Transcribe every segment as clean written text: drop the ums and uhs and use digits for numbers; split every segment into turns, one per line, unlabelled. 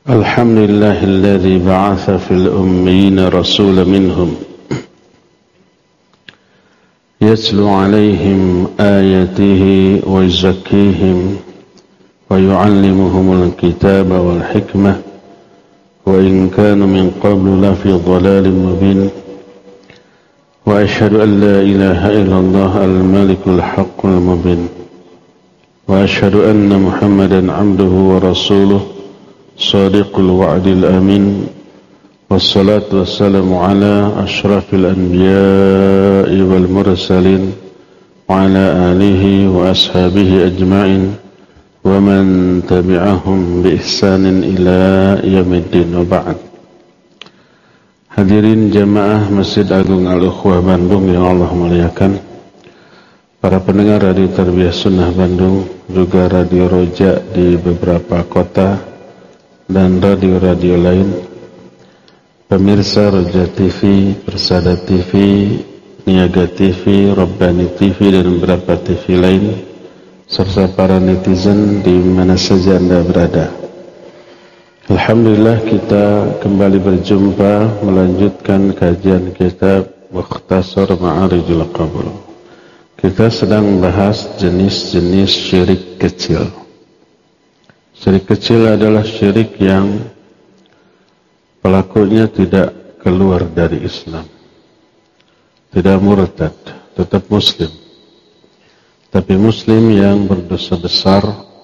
الحمد لله الذي بعث في الأميين رسولا منهم يتلو عليهم آياته ويزكيهم ويعلمهم الكتاب والحكمة وإن كانوا من قبل لفي ضلال مبين وأشهد أن لا إله إلا الله الملك الحق المبين وأشهد أن محمدا عبده ورسوله صادق الوعد الأمين والصلاة والسلام على أشرف الأنبياء والمرسلين وعلى آله وأصحابه أجمعين ومن تبعهم بإحسان إلى يوم الدين وبعد. Hadirin jamaah Masjid Agung Al-Ukhwah Bandung yang Allah muliakan, para pendengar Radio Tarbiyah Sunnah Bandung, juga Radio Roja di beberapa kota dan radio-radio lain, pemirsa Roja TV, Persada TV, Niaga TV, Rabbani TV, dan beberapa TV lain, serta para netizen di mana saja Anda berada. Alhamdulillah, kita kembali berjumpa melanjutkan kajian kitab Mukhtasar Ma'arijul Qabul. Kita sedang bahas jenis-jenis syirik kecil. Syirik kecil adalah syirik yang pelakunya tidak keluar dari Islam, tidak murtad, tetap muslim, tapi muslim yang berdosa besar,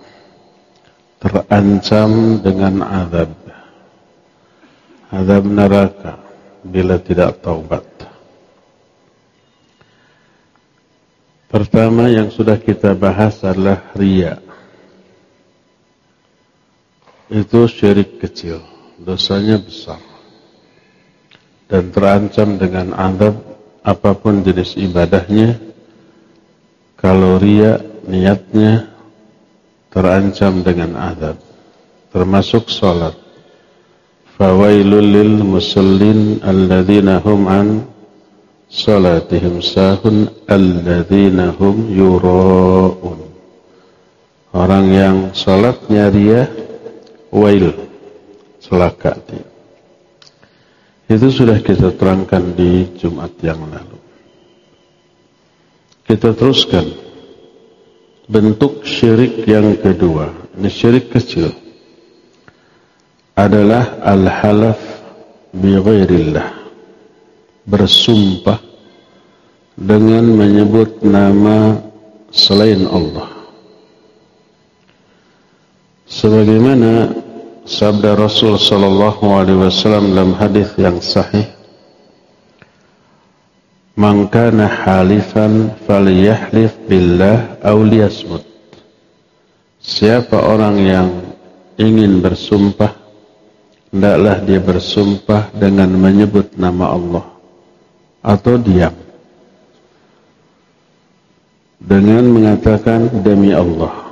terancam dengan azab neraka bila tidak taubat. Pertama yang sudah kita bahas adalah riya. Itu syirik kecil, dosanya besar dan terancam dengan azab apapun jenis ibadahnya. Kalau riya niatnya terancam dengan azab, termasuk salat. Fawailul lil musallin alladzina hum an salatihim sahun alladzina hum yura'un. Orang yang salatnya riya, wail, celaka dia. Itu sudah kita terangkan di Jumat yang lalu. Kita teruskan bentuk syirik yang kedua. Ini syirik kecil, adalah al-halaf bi ghairillah, bersumpah dengan menyebut nama selain Allah. Sebagaimana sabda Rasul sallallahu alaihi wasallam dalam hadis yang sahih, "Man kana halifan falyahlif billah aw liyasmut." Siapa orang yang ingin bersumpah, hendaklah dia bersumpah dengan menyebut nama Allah atau diam dengan mengatakan demi Allah.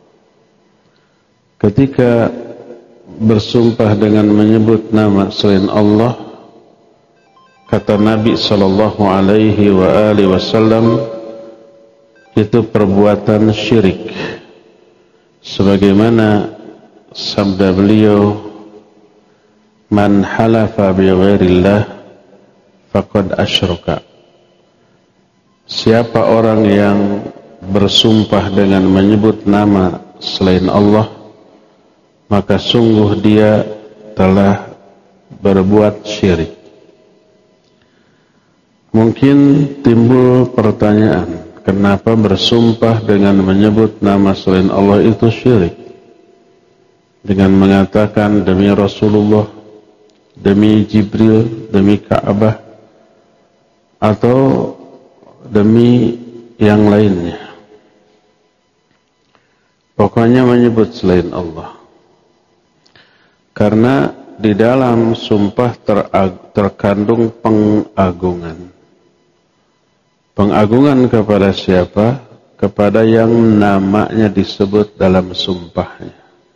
Ketika bersumpah dengan menyebut nama selain Allah, kata Nabi sallallahu alaihi wasallam, itu perbuatan syirik. Sebagaimana sabda beliau, "Man halafa bi ghairillah faqad asyraka." Siapa orang yang bersumpah dengan menyebut nama selain Allah, maka sungguh dia telah berbuat syirik. Mungkin timbul pertanyaan, kenapa bersumpah dengan menyebut nama selain Allah itu syirik? Dengan mengatakan demi Rasulullah, demi Jibril, demi Ka'bah, atau demi yang lainnya. Pokoknya menyebut selain Allah. Karena di dalam sumpah terkandung pengagungan. Pengagungan kepada siapa? Kepada yang namanya disebut dalam sumpahnya.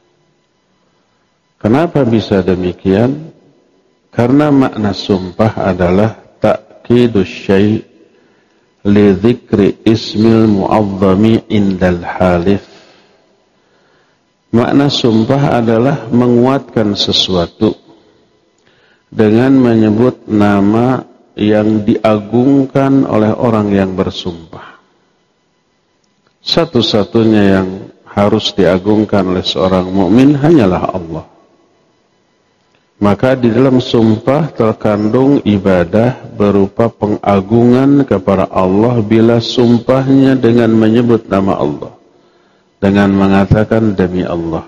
Kenapa bisa demikian? Karena makna sumpah adalah ta'kidus syai' li dzikri ismil mu'azzami indal halif. Makna sumpah adalah menguatkan sesuatu dengan menyebut nama yang diagungkan oleh orang yang bersumpah. Satu-satunya yang harus diagungkan oleh seorang mukmin hanyalah Allah. Maka di dalam sumpah terkandung ibadah berupa pengagungan kepada Allah bila sumpahnya dengan menyebut nama Allah, dengan mengatakan demi Allah.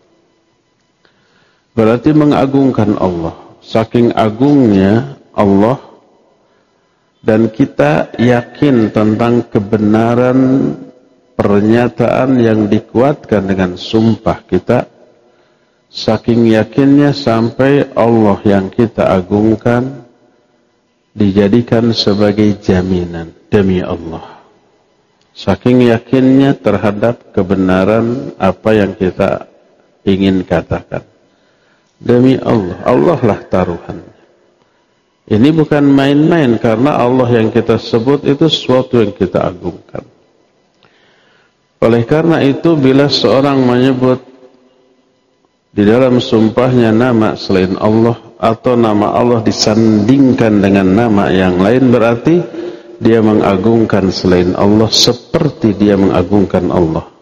Berarti mengagungkan Allah. Saking agungnya Allah, dan kita yakin tentang kebenaran pernyataan yang dikuatkan dengan sumpah kita, saking yakinnya sampai Allah yang kita agungkan dijadikan sebagai jaminan demi Allah. Saking yakinnya terhadap kebenaran apa yang kita ingin katakan. Demi Allah, Allah lah taruhannya. Ini bukan main-main, karena Allah yang kita sebut itu sesuatu yang kita agungkan. Oleh karena itu, bila seorang menyebut di dalam sumpahnya nama selain Allah, atau nama Allah disandingkan dengan nama yang lain, berarti dia mengagungkan selain Allah seperti dia mengagungkan Allah.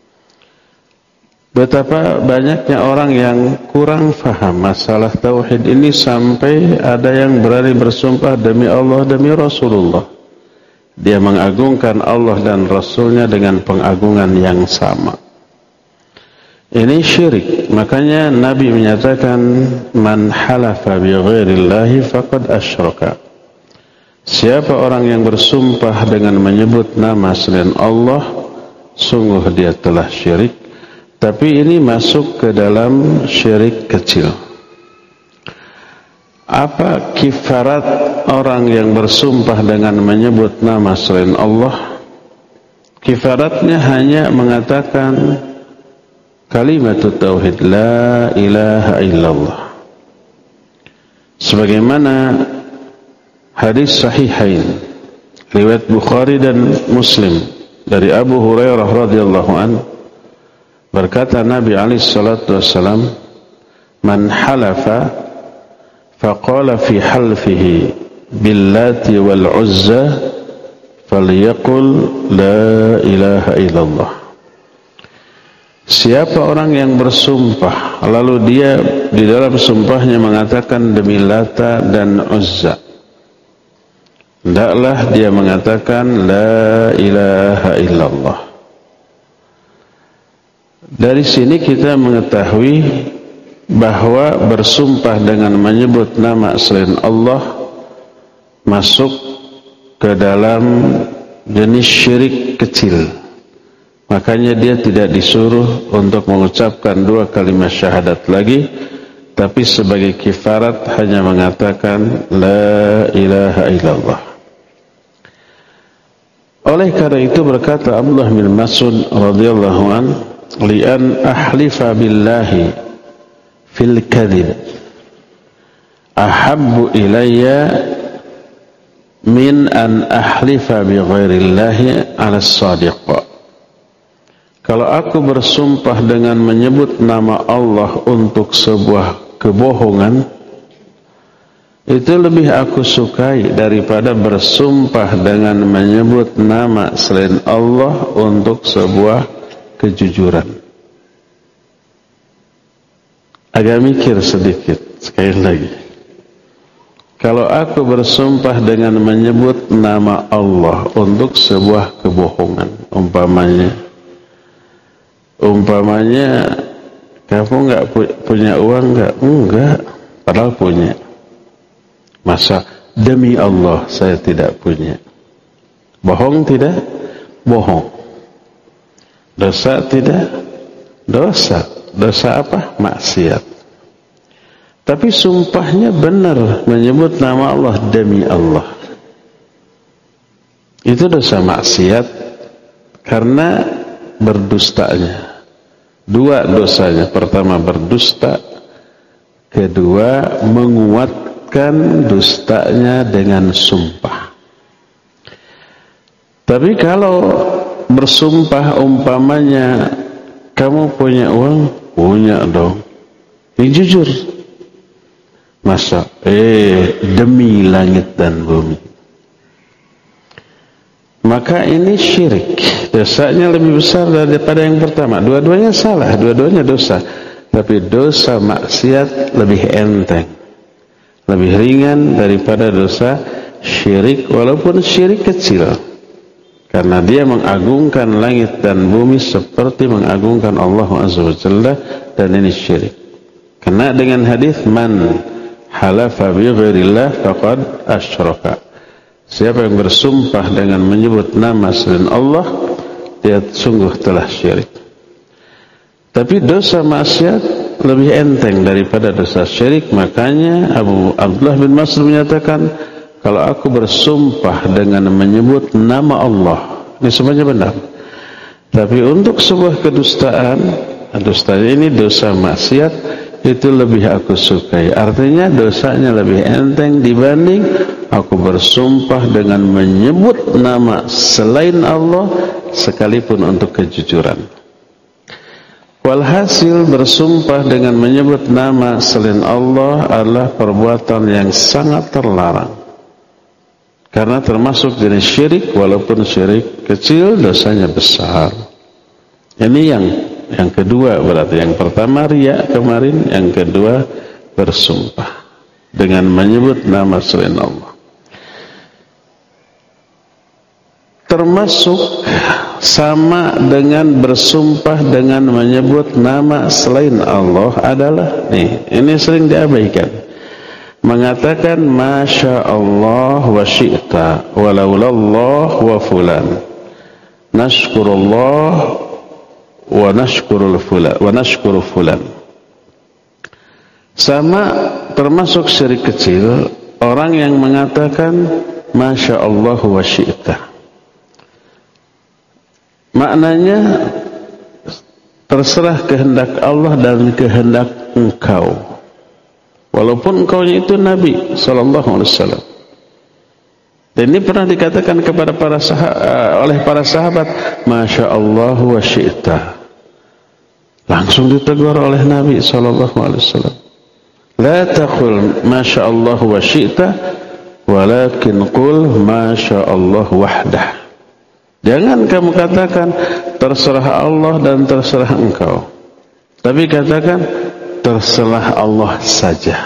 Betapa banyaknya orang yang kurang faham masalah tauhid ini sampai ada yang berani bersumpah demi Allah, demi Rasulullah. Dia mengagungkan Allah dan Rasulnya dengan pengagungan yang sama. Ini syirik. Makanya Nabi menyatakan, man halafa bi ghairillahi faqad asyraka. Siapa orang yang bersumpah dengan menyebut nama selain Allah, sungguh dia telah syirik. Tapi ini masuk ke dalam syirik kecil. Apa kifarat orang yang bersumpah dengan menyebut nama selain Allah? Kifaratnya hanya mengatakan kalimat tauhid, la ilaha illallah. Sebagaimana hadis sahihain riwayat Bukhari dan Muslim dari Abu Hurairah radhiyallahu anhu, berkata Nabi alaihi salatu wassalam, man halafa faqala fi halfihi billati wal uzza falyaqul la ilaha illallah. Siapa orang yang bersumpah lalu dia di dalam sumpahnya mengatakan demi Lata dan Uzza, hendaklah dia mengatakan la ilaha illallah. Dari sini kita mengetahui bahwa bersumpah dengan menyebut nama selain Allah masuk ke dalam jenis syirik kecil. Makanya dia tidak disuruh untuk mengucapkan dua kalimat syahadat lagi, tapi sebagai kifarat hanya mengatakan la ilaha illallah. Oleh karena itu berkata Abdullah bin Mas'ud radhiyallahu anhu, li'an ahlifa billahi fil kadhib ahabbu ilayya min an ahlifa bi ghairillahi 'ala as-sadiq. Kalau aku bersumpah dengan menyebut nama Allah untuk sebuah kebohongan, itu lebih aku sukai daripada bersumpah dengan menyebut nama selain Allah untuk sebuah kejujuran. Agak mikir sedikit sekali lagi. Kalau aku bersumpah dengan menyebut nama Allah untuk sebuah kebohongan, umpamanya kamu nggak punya uang nggak? Enggak, padahal punya. Masa demi Allah saya tidak punya? Bohong tidak? Bohong. Dosa tidak? Dosa. Dosa apa? Maksiat. Tapi sumpahnya benar, menyebut nama Allah demi Allah. Itu dosa maksiat karena berdustanya. Dua dosanya. Pertama berdusta, kedua menguatkan dustanya dengan sumpah. Tapi kalau bersumpah umpamanya kamu punya uang Punya dong. Ini jujur. Masa demi langit dan bumi. Maka ini syirik. Dosanya lebih besar daripada yang pertama. Dua-duanya salah, dua-duanya dosa. Tapi dosa maksiat lebih enteng, lebih ringan daripada dosa syirik, walaupun syirik kecil. Karena dia mengagungkan langit dan bumi seperti mengagungkan Allah Azza wa Jalla, dan ini syirik. Karena dengan hadis man halafa bi ghairillah faqad asyraka. Siapa yang bersumpah dengan menyebut nama selain Allah, dia sungguh telah syirik. Tapi dosa maksiat lebih enteng daripada dosa syirik. Makanya Abdullah bin Mas'ud menyatakan, kalau aku bersumpah dengan menyebut nama Allah, ini semuanya benar. Tapi untuk sebuah kedustaan, dusta ini dosa maksiat, itu lebih aku sukai. Artinya dosanya lebih enteng dibanding aku bersumpah dengan menyebut nama selain Allah, sekalipun untuk kejujuran. Walhasil bersumpah dengan menyebut nama selain Allah adalah perbuatan yang sangat terlarang. Karena termasuk jenis syirik, walaupun syirik kecil dosanya besar. Ini yang kedua berarti. Yang pertama riya kemarin, yang kedua bersumpah dengan menyebut nama selain Allah. Termasuk sama dengan bersumpah dengan menyebut nama selain Allah adalah ini sering diabaikan. Mengatakan Masya Allah wa syi'ta walaulallah wa fulan, nashkurullah wa nashkuru fulan. Sama termasuk syirik kecil orang yang mengatakan Masya Allah wa syi'ta. Maknanya terserah kehendak Allah dan kehendak engkau. Walaupun engkaunya itu Nabi sallallahu alaihi wasallam. Dan ini pernah dikatakan kepada oleh para sahabat, Masya Allah wa syi'ta. Langsung ditegur oleh Nabi sallallahu alaihi wasallam. La taqul Masya Allah wa syi'ta, walakin qul Masya Allah wahdah. Jangan kamu katakan terserah Allah dan terserah engkau, tapi katakan terserah Allah saja.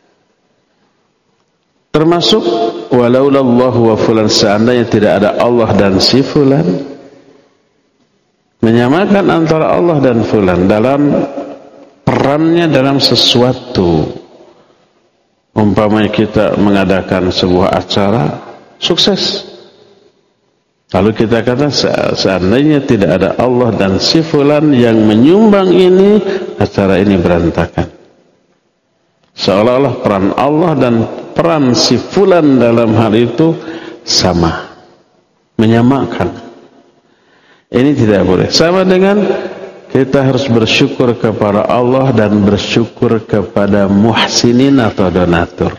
Termasuk walaulallahu wa fulan, seandainya tidak ada Allah dan si fulan. Menyamakan antara Allah dan fulan dalam perannya dalam sesuatu. Umpamanya kita mengadakan sebuah acara sukses, lalu kita kata seandainya tidak ada Allah dan si fulan yang menyumbang ini, acara ini berantakan. Seolah-olah peran Allah dan peran si fulan dalam hal itu sama, menyamakan. Ini tidak boleh. Sama dengan kita harus bersyukur kepada Allah dan bersyukur kepada muhsinin atau donatur.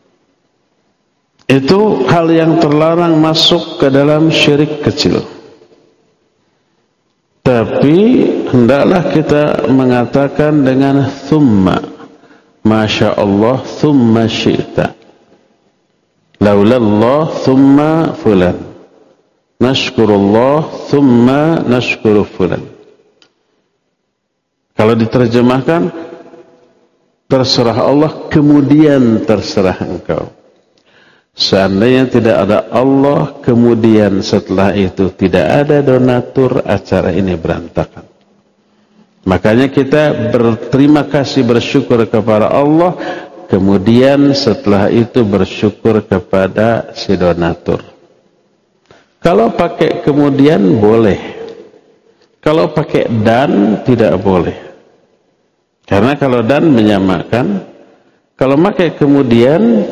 Itu hal yang terlarang masuk ke dalam syirik kecil. Tapi hendaklah kita mengatakan dengan thumma, Masya Allah thumma syi'ta, laulallah thumma fulan, nashkurullah thumma nashkuru fulan. Kalau diterjemahkan, terserah Allah kemudian terserah engkau. Seandainya tidak ada Allah, kemudian setelah itu tidak ada donatur, acara ini berantakan. Makanya kita berterima kasih, bersyukur kepada Allah, kemudian setelah itu bersyukur kepada si donatur. Kalau pakai kemudian boleh, kalau pakai dan tidak boleh. Karena kalau dan menyamakan, kalau pakai kemudian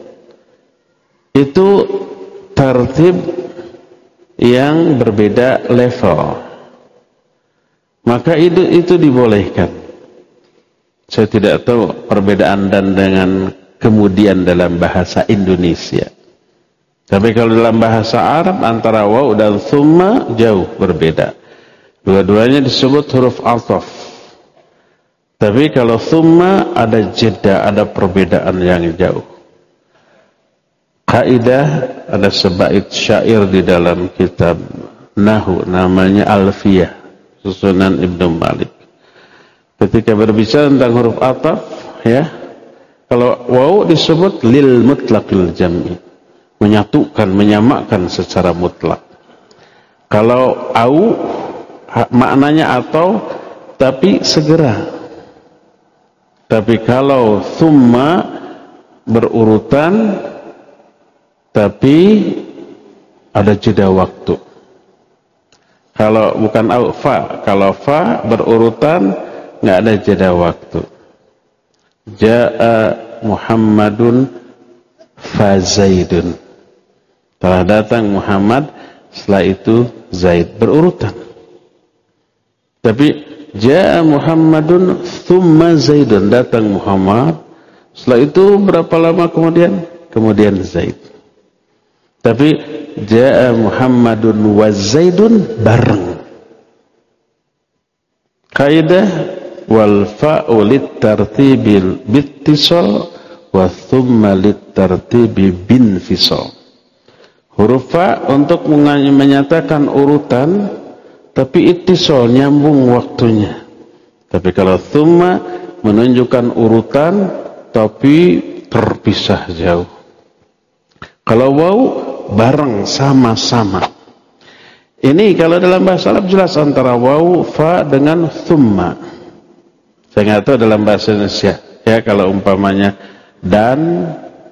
itu tertib yang berbeda level, maka itu dibolehkan. Saya tidak tahu perbedaan dan dengan kemudian dalam bahasa Indonesia. Tapi kalau dalam bahasa Arab antara waw dan thumma jauh berbeda. Dua-duanya disebut huruf athaf. Tapi kalau thumma ada jeda, ada perbedaan yang jauh. Kaidah, ada sebait syair di dalam kitab Nahu namanya Alfiyah susunan Ibnu Malik. Ketika berbicara tentang huruf ataf, ya, kalau waw disebut lil mutlaqil jam'i, menyatukan, menyamakan secara mutlak. Kalau au maknanya atau, tapi segera. Tapi kalau thumma berurutan, tapi ada jeda waktu. Kalau bukan au, fa. Kalau fa berurutan, nggak ada jeda waktu. Ja'a Muhammadun fa Zaidun. Telah datang Muhammad, setelah itu Zaid, berurutan. Tapi ja'a Muhammadun thumma Zaidun, datang Muhammad, setelah itu berapa lama kemudian? Kemudian Zaid. Tapi ja'a Muhammadun wa Zaidun bareng. Kaidah wal fa'u litartibil bittisal wa thumma litartibi binfisal. Huruf fa untuk menyatakan urutan, tapi ittisal, nyambung waktunya. Tapi kalau thumma menunjukkan urutan, tapi terpisah jauh. Kalau waw bareng, sama-sama. Ini kalau dalam bahasa Arab jelas antara waw, fa dengan thumma. Saya nggak tahu dalam bahasa Indonesia. Ya, kalau umpamanya dan,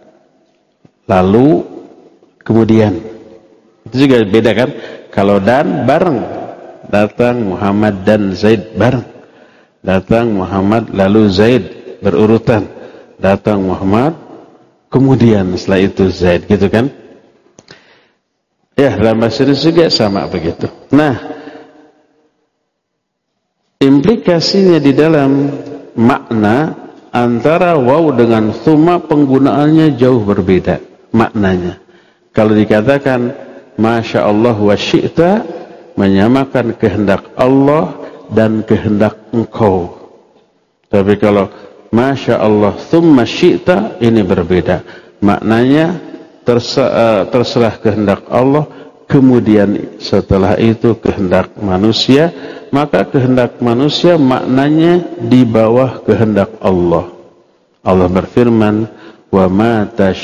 lalu, kemudian. Itu juga beda kan? Kalau dan bareng, datang Muhammad dan Zaid bareng. Datang Muhammad lalu Zaid berurutan. Datang Muhammad, kemudian setelah itu Zaid, gitu kan? Ya, dalam bahasa Indonesia juga sama begitu. Nah, implikasinya di dalam makna antara waw dengan thumma penggunaannya jauh berbeda maknanya. Kalau dikatakan Masya Allah wa syi'ta, menyamakan kehendak Allah dan kehendak engkau. Tapi kalau Masya Allah thumma syi'ta, ini berbeda. Maknanya terserah kehendak Allah, kemudian setelah itu kehendak manusia, maka kehendak manusia maknanya di bawah kehendak Allah. Allah berfirman, wa ma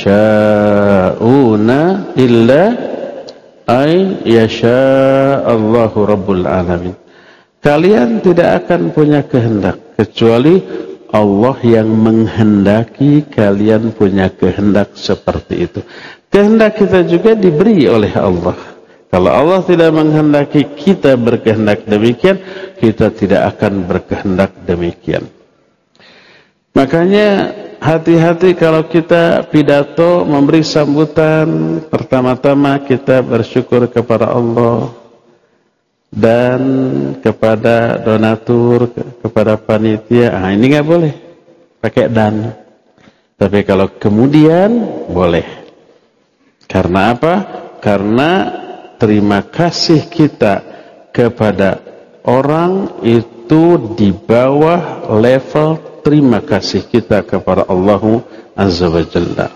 tasha'una illa ay yasha Allahu rabbul alamin. Kalian tidak akan punya kehendak kecuali Allah yang menghendaki kalian punya kehendak seperti itu. Kehendak kita juga diberi oleh Allah. Kalau Allah tidak menghendaki kita berkehendak demikian, kita tidak akan berkehendak demikian. Makanya hati-hati kalau kita pidato memberi sambutan, pertama-tama kita bersyukur kepada Allah dan kepada donatur, kepada panitia. Ini nggak boleh pakai dan. Tapi kalau kemudian boleh. Karena apa? Karena terima kasih kita kepada orang itu di bawah level terima kasih kita kepada Allah Azza wa Jalla.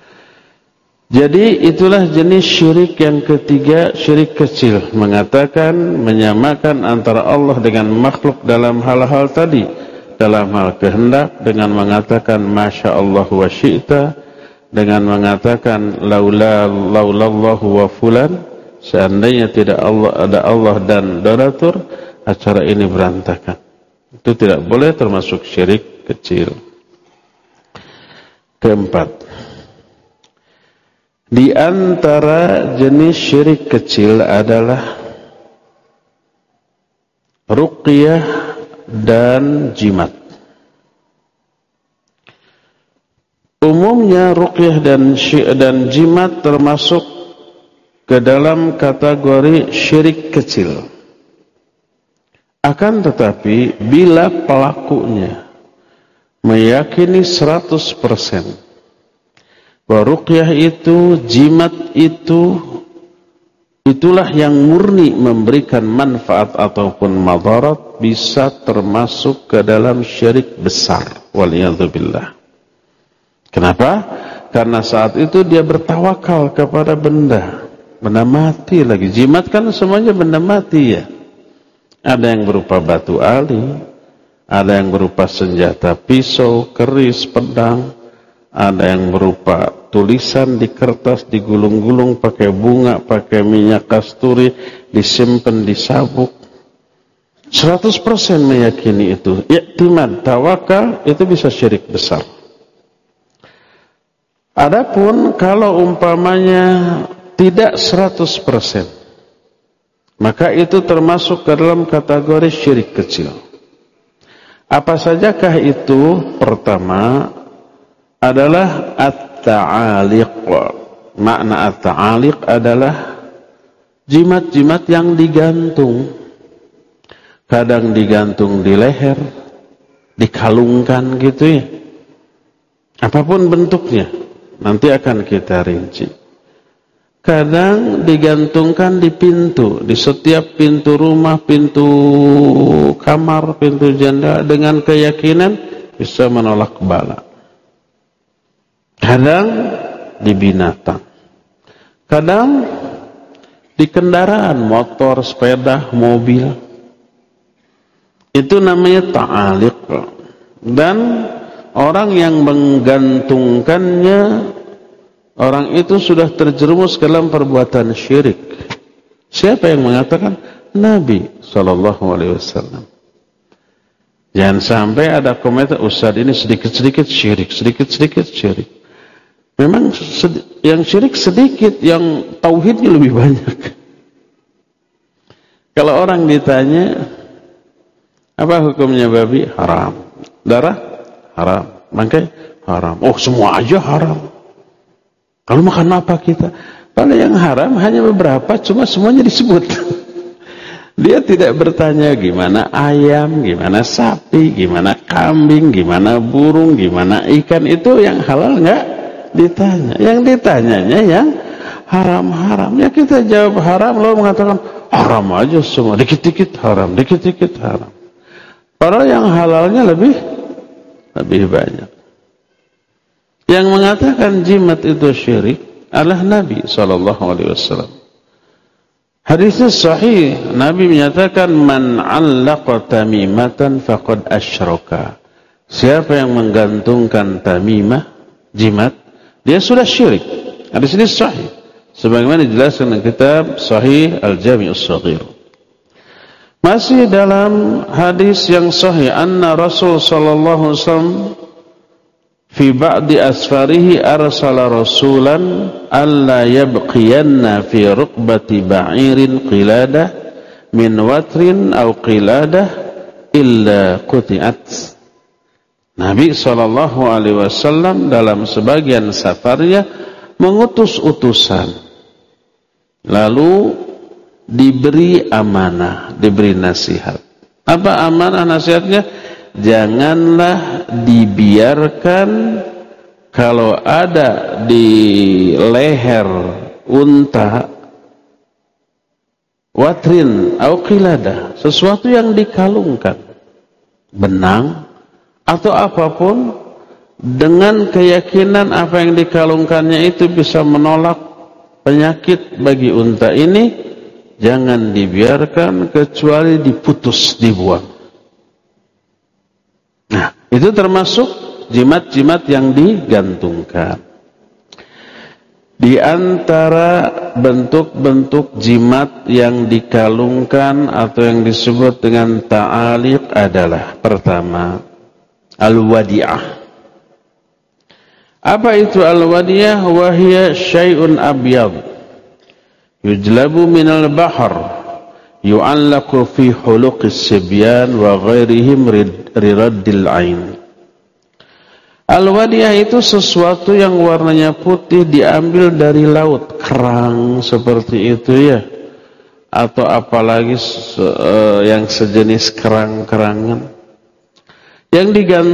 Jadi itulah jenis syirik yang ketiga, syirik kecil, mengatakan menyamakan antara Allah dengan makhluk dalam hal-hal tadi, dalam hal kehendak, dengan mengatakan Masya Allah wa syi'ta, dengan mengatakan laulallahu wa fulan, seandainya tidak Allah, ada Allah dan donatur, acara ini berantakan. Itu tidak boleh, termasuk syirik kecil. Keempat, di antara jenis syirik kecil adalah ruqyah dan jimat. Umumnya ruqyah dan jimat termasuk ke dalam kategori syirik kecil. Akan tetapi bila pelakunya meyakini 100% bahwa ruqyah itu, jimat itu itulah yang murni memberikan manfaat ataupun madarat, bisa termasuk ke dalam syirik besar. Waliyadzubillah. Kenapa? Karena saat itu dia bertawakal kepada benda mati lagi. Jimat kan semuanya benda mati ya. Ada yang berupa batu ali, ada yang berupa senjata pisau, keris, pedang, ada yang berupa tulisan di kertas, digulung-gulung pakai bunga, pakai minyak kasturi, disimpan di sabuk. 100% meyakini itu. Iktimad, tawakal, itu bisa syirik besar. Adapun kalau umpamanya tidak 100%, maka itu termasuk ke dalam kategori syirik kecil. Apa sajakah itu? Pertama adalah at-ta'aliq. Makna at-ta'aliq adalah jimat-jimat yang digantung. Kadang digantung di leher, dikalungkan gitu ya. Apapun bentuknya, nanti akan kita rinci. Kadang digantungkan di pintu, di setiap pintu rumah, pintu kamar, pintu jendela, dengan keyakinan bisa menolak bala. Kadang di binatang, kadang di kendaraan, motor, sepeda, mobil. Itu namanya ta'aliq. Dan orang yang menggantungkannya, orang itu sudah terjerumus ke dalam perbuatan syirik. Siapa yang mengatakan? Nabi SAW. Jangan sampai ada komentar, Ustaz ini sedikit-sedikit syirik, sedikit-sedikit syirik. Memang yang syirik sedikit, yang tauhidnya lebih banyak. Kalau orang ditanya, apa hukumnya babi? Haram. Darah? Haram. Bangkai? Haram. Oh, semua aja haram. Kalau makan apa kita? Padahal yang haram hanya beberapa, cuma semuanya disebut. Dia tidak bertanya gimana ayam, gimana sapi, gimana kambing, gimana burung, gimana ikan. Itu yang halal enggak ditanya. Yang ditanyanya yang haram-haram. Ya kita jawab haram, lalu mengatakan haram aja semua. Dikit-dikit haram, dikit-dikit haram. Padahal yang halalnya lebih banyak. Yang mengatakan jimat itu syirik adalah Nabi SAW. Hadisnya sahih. Nabi menyatakan, Man 'allaqa tamimatan faqad asyraka. Siapa yang menggantungkan tamimah, jimat, dia sudah syirik. Hadis ini sahih. Sebagaimana dijelaskan dalam kitab Sahih Al-Jami' As-Shaghir. Masih dalam hadis yang sahih, anna Rasul sallallahu alaihi wasallam fi ba'di asfarihi arsala rasulan alla yabqiyanna fi rukbati ba'irin qiladah min watrin aw qiladah illa quti'at. Nabi sallallahu alaihi wasallam dalam sebagian safarnya mengutus utusan, lalu diberi amanah, diberi nasihat. Apa amanah nasihatnya? Janganlah dibiarkan kalau ada di leher unta watrin atau qiladah, sesuatu yang dikalungkan, benang atau apapun, dengan keyakinan apa yang dikalungkannya itu bisa menolak penyakit bagi unta ini, jangan dibiarkan kecuali diputus, dibuang. Nah, itu termasuk jimat-jimat yang digantungkan. Di antara bentuk-bentuk jimat yang dikalungkan atau yang disebut dengan ta'aliq adalah pertama, al-wadi'ah. Apa itu al-wadi'ah? Wahia syai'un abyad yujlabu minal bahr yu'allaqu fi huluqis sibyan wa ghairihim riraddil ain. Al-wadiyah itu sesuatu yang warnanya putih, diambil dari laut, kerang seperti itu ya, atau apalagi yang sejenis kerang-kerangan yang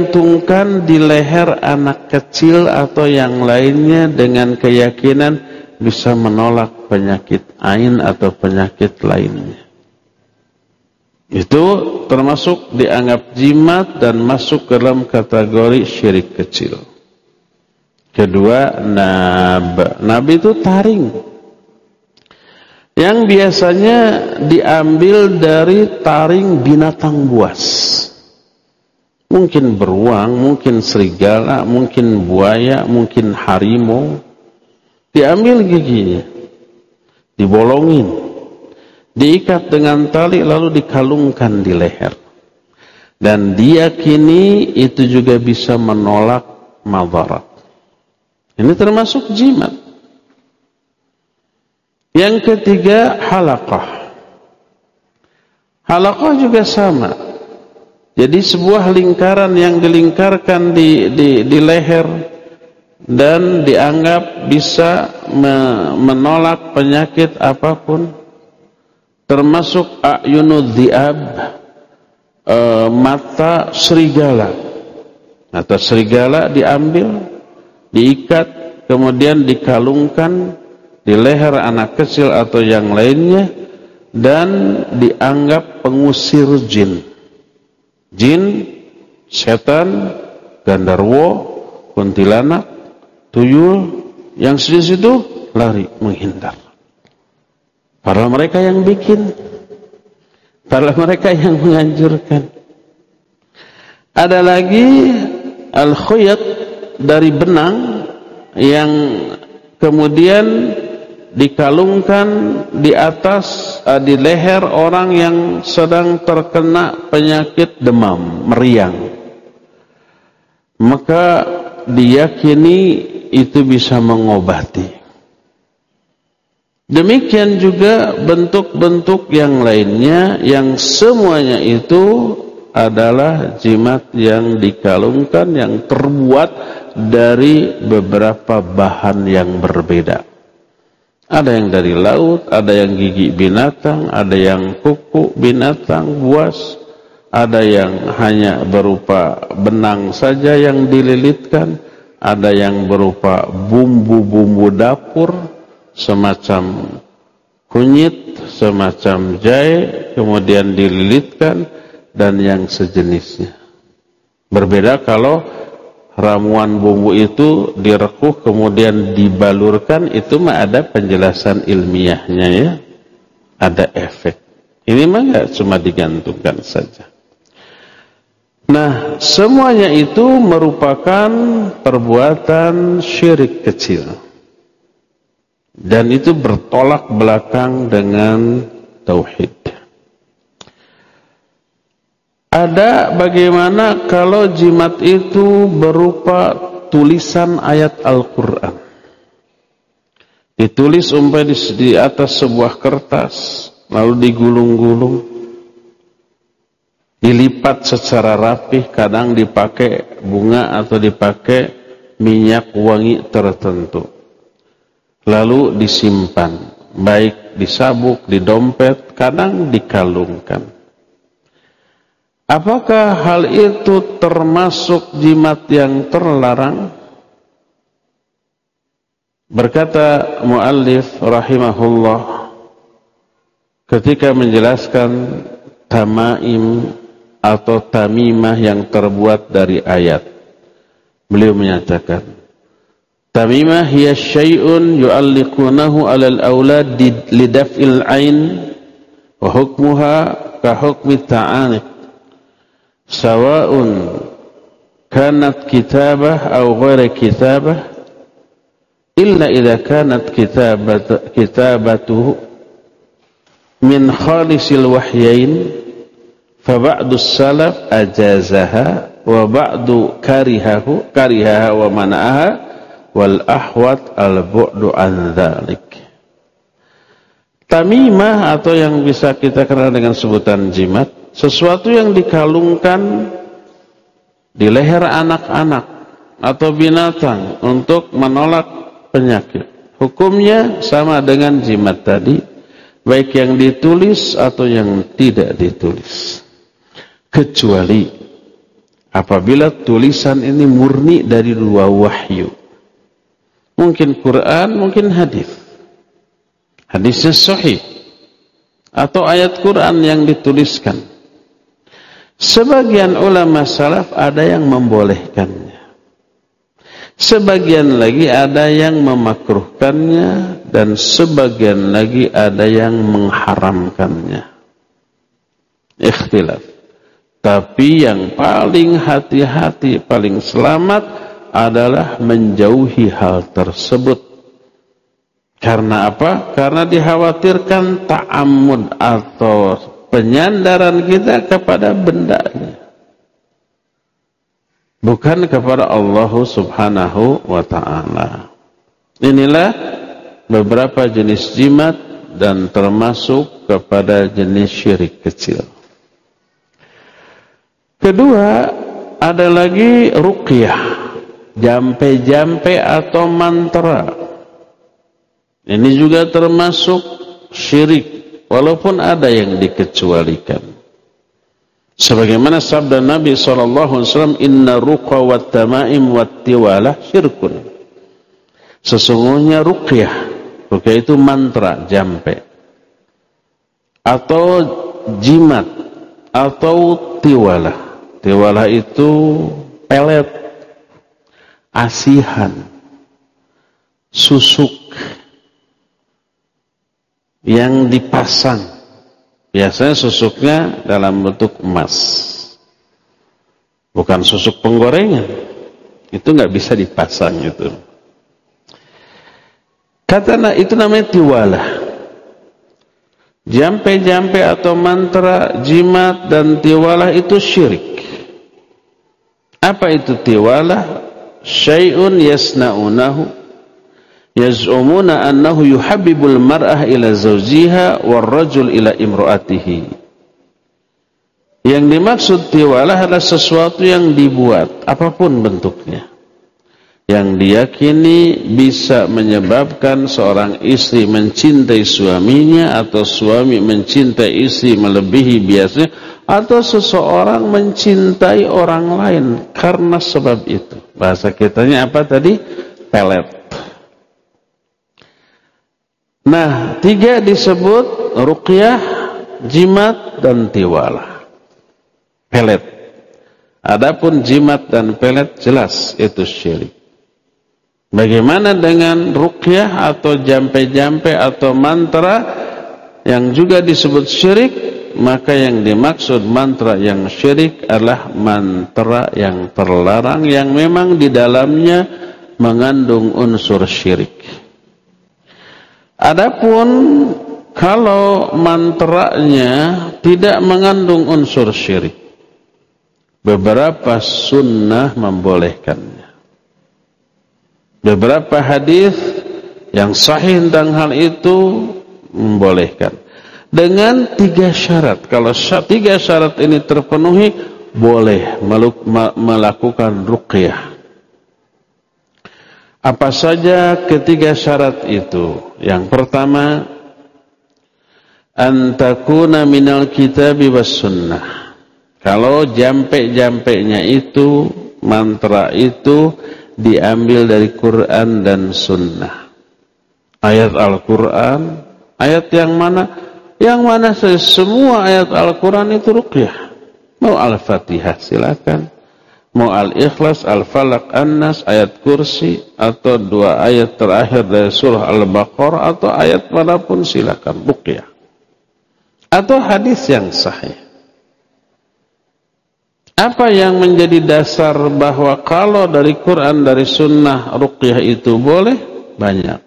digantungkan di leher anak kecil atau yang lainnya dengan keyakinan bisa menolak penyakit ain atau penyakit lainnya. Itu termasuk dianggap jimat dan masuk dalam kategori syirik kecil. Kedua, nab itu taring. Yang biasanya diambil dari taring binatang buas. Mungkin beruang, mungkin serigala, mungkin buaya, mungkin harimau. Diambil giginya, dibolongin, diikat dengan tali lalu dikalungkan di leher. Dan diyakini itu juga bisa menolak madarat. Ini termasuk jimat. Yang ketiga, halaqah. Halaqah juga sama. Jadi sebuah lingkaran yang dilingkarkan di leher dan dianggap bisa menolak penyakit apapun, termasuk a'yunud dhi'ab, mata serigala. Mata serigala diambil, diikat, kemudian dikalungkan di leher anak kecil atau yang lainnya, dan dianggap pengusir jin. Jin, setan, gandarwo, kuntilanak, tuyul, yang sedih itu lari menghindar. Para mereka yang bikin, para mereka yang menganjurkan. Ada lagi al-khuyat dari benang yang kemudian dikalungkan di atas di leher orang yang sedang terkena penyakit demam, meriang. Maka diyakini itu bisa mengobati. Demikian juga bentuk-bentuk yang lainnya yang semuanya itu adalah jimat yang dikalungkan yang terbuat dari beberapa bahan yang berbeda. Ada yang dari laut, ada yang gigi binatang, ada yang kuku binatang, buas, ada yang hanya berupa benang saja yang dililitkan, ada yang berupa bumbu-bumbu dapur, semacam kunyit, semacam jahe, kemudian dililitkan, dan yang sejenisnya. Berbeda kalau ramuan bumbu itu direkuh kemudian dibalurkan, itu mah ada penjelasan ilmiahnya ya, ada efek. Ini mah nggak cuma digantungkan saja. Nah, semuanya itu merupakan perbuatan syirik kecil, dan itu bertolak belakang dengan tauhid. Ada bagaimana kalau jimat itu berupa tulisan ayat Al-Quran. Ditulis umpamanya di atas sebuah kertas, lalu digulung-gulung, dilipat secara rapih, kadang dipakai bunga atau dipakai minyak wangi tertentu. Lalu disimpan, baik di sabuk, di dompet, kadang dikalungkan. Apakah hal itu termasuk jimat yang terlarang? Berkata muallif rahimahullah ketika menjelaskan tamaim atau tamimah yang terbuat dari ayat. Beliau menyatakan, tamimah hiya syai'un yu'alliqunahu 'alal awlad lidaf'il 'ain wa hukmuha ka hukmi ta'aniq. Sawa'un kanat kitabah atau ghairi kitabah illa idza kanat kitabatuhu min khalisil wahyain fa ba'du salaf ajazaha wa ba'du karihaha wa mana'aha wal ahwat al bu'du an dzalik. Tamimah atau yang bisa kita kenal dengan sebutan jimat, sesuatu yang dikalungkan di leher anak-anak atau binatang untuk menolak penyakit. Hukumnya sama dengan jimat tadi, baik yang ditulis atau yang tidak ditulis. Kecuali apabila tulisan ini murni dari dua wahyu. Mungkin Quran, mungkin hadis. Hadisnya sahih atau ayat Quran yang dituliskan. Sebagian ulama salaf ada yang membolehkannya. Sebagian lagi ada yang memakruhkannya dan sebagian lagi ada yang mengharamkannya. Ikhtilaf. Tapi yang paling hati-hati, paling selamat adalah menjauhi hal tersebut. Karena apa? Karena dikhawatirkan ta'ammud atau penyandaran kita kepada bendanya. Bukan kepada Allah Subhanahu wa ta'ala. Inilah beberapa jenis jimat dan termasuk kepada jenis syirik kecil. Kedua, ada lagi ruqyah, jampe-jampe atau mantra. Ini juga termasuk syirik, walaupun ada yang dikecualikan. Sebagaimana sabda Nabi SAW, Inna ruqa wa tamaim wa tiwalah syirkun. Sesungguhnya ruqyah, ruqyah itu mantra, jampe, atau jimat, atau tiwalah. Tiwalah itu pelet, asihan, susuk yang dipasang. Biasanya susuknya dalam bentuk emas. Bukan susuk penggorengan. Itu nggak bisa dipasang itu. Itu namanya tiwalah. Jampe-jampe atau mantra, jimat dan tiwalah itu syirik. Apa itu tiwalah? Syai'un yasna'unahu yaz'umuna annahu yuhabbibul mar'ah ila zawjiha war rajul ila imra'atihi. Yang dimaksud tiwalah adalah sesuatu yang dibuat, apapun bentuknya, yang diyakini bisa menyebabkan seorang istri mencintai suaminya, atau suami mencintai istri melebihi biasanya, atau seseorang mencintai orang lain karena sebab itu. Bahasa kitanya apa tadi? Pelet. Nah, 3 disebut ruqyah, jimat, dan tiwalah. Pelet. Adapun jimat dan pelet jelas itu syirik. Bagaimana dengan ruqyah atau jampe-jampe atau mantra yang juga disebut syirik? Maka yang dimaksud mantra yang syirik adalah mantra yang terlarang, yang memang di dalamnya mengandung unsur syirik. Adapun kalau mantranya tidak mengandung unsur syirik, beberapa sunnah membolehkannya. Beberapa hadis yang sahih tentang hal itu membolehkan. Dengan 3 syarat. Kalau 3 syarat ini terpenuhi, boleh melakukan ruqyah. Apa saja ketiga syarat itu? Yang pertama, antakuna minal kitabi was sunnah. Kalau jampe-jampenya itu, mantra itu diambil dari Quran dan sunnah. Ayat Al-Quran, ayat yang mana? Yang mana semua ayat Al-Quran itu ruqyah. Mau Al-Fatihah silakan, mau Al-Ikhlas, Al-Falaq, An-Nas, ayat kursi, atau 2 ayat terakhir dari surah Al-Baqarah, atau ayat manapun silakan, ruqyah. Atau hadis yang sahih. Apa yang menjadi dasar bahwa kalau dari Quran, dari sunnah, ruqyah itu boleh? Banyak.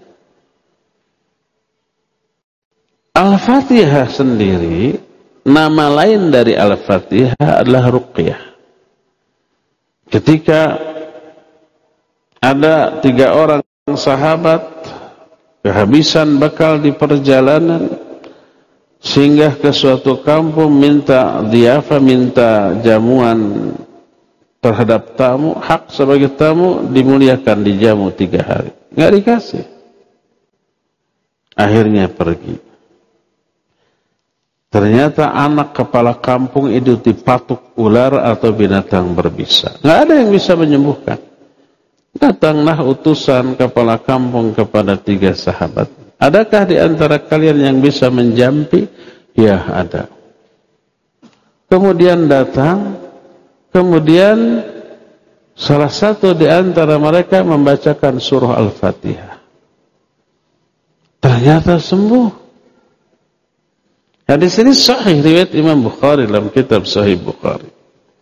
Al-Fatihah sendiri, nama lain dari Al-Fatihah adalah ruqyah. Ketika ada 3 orang sahabat kehabisan bekal di perjalanan, singgah ke suatu kampung, minta dhiyafah, minta jamuan terhadap tamu, hak sebagai tamu dimuliakan, dijamu 3 hari. Nggak dikasih. Akhirnya pergi. Ternyata anak kepala kampung itu dipatuk ular atau binatang berbisa. Nggak ada yang bisa menyembuhkan. Datanglah utusan kepala kampung kepada 3 sahabat. Adakah di antara kalian yang bisa menjampi? Ya, ada. Kemudian datang, kemudian salah satu di antara mereka membacakan surah Al-Fatihah. Ternyata sembuh. Hadis ini sahih riwayat Imam Bukhari dalam kitab Sahih Bukhari.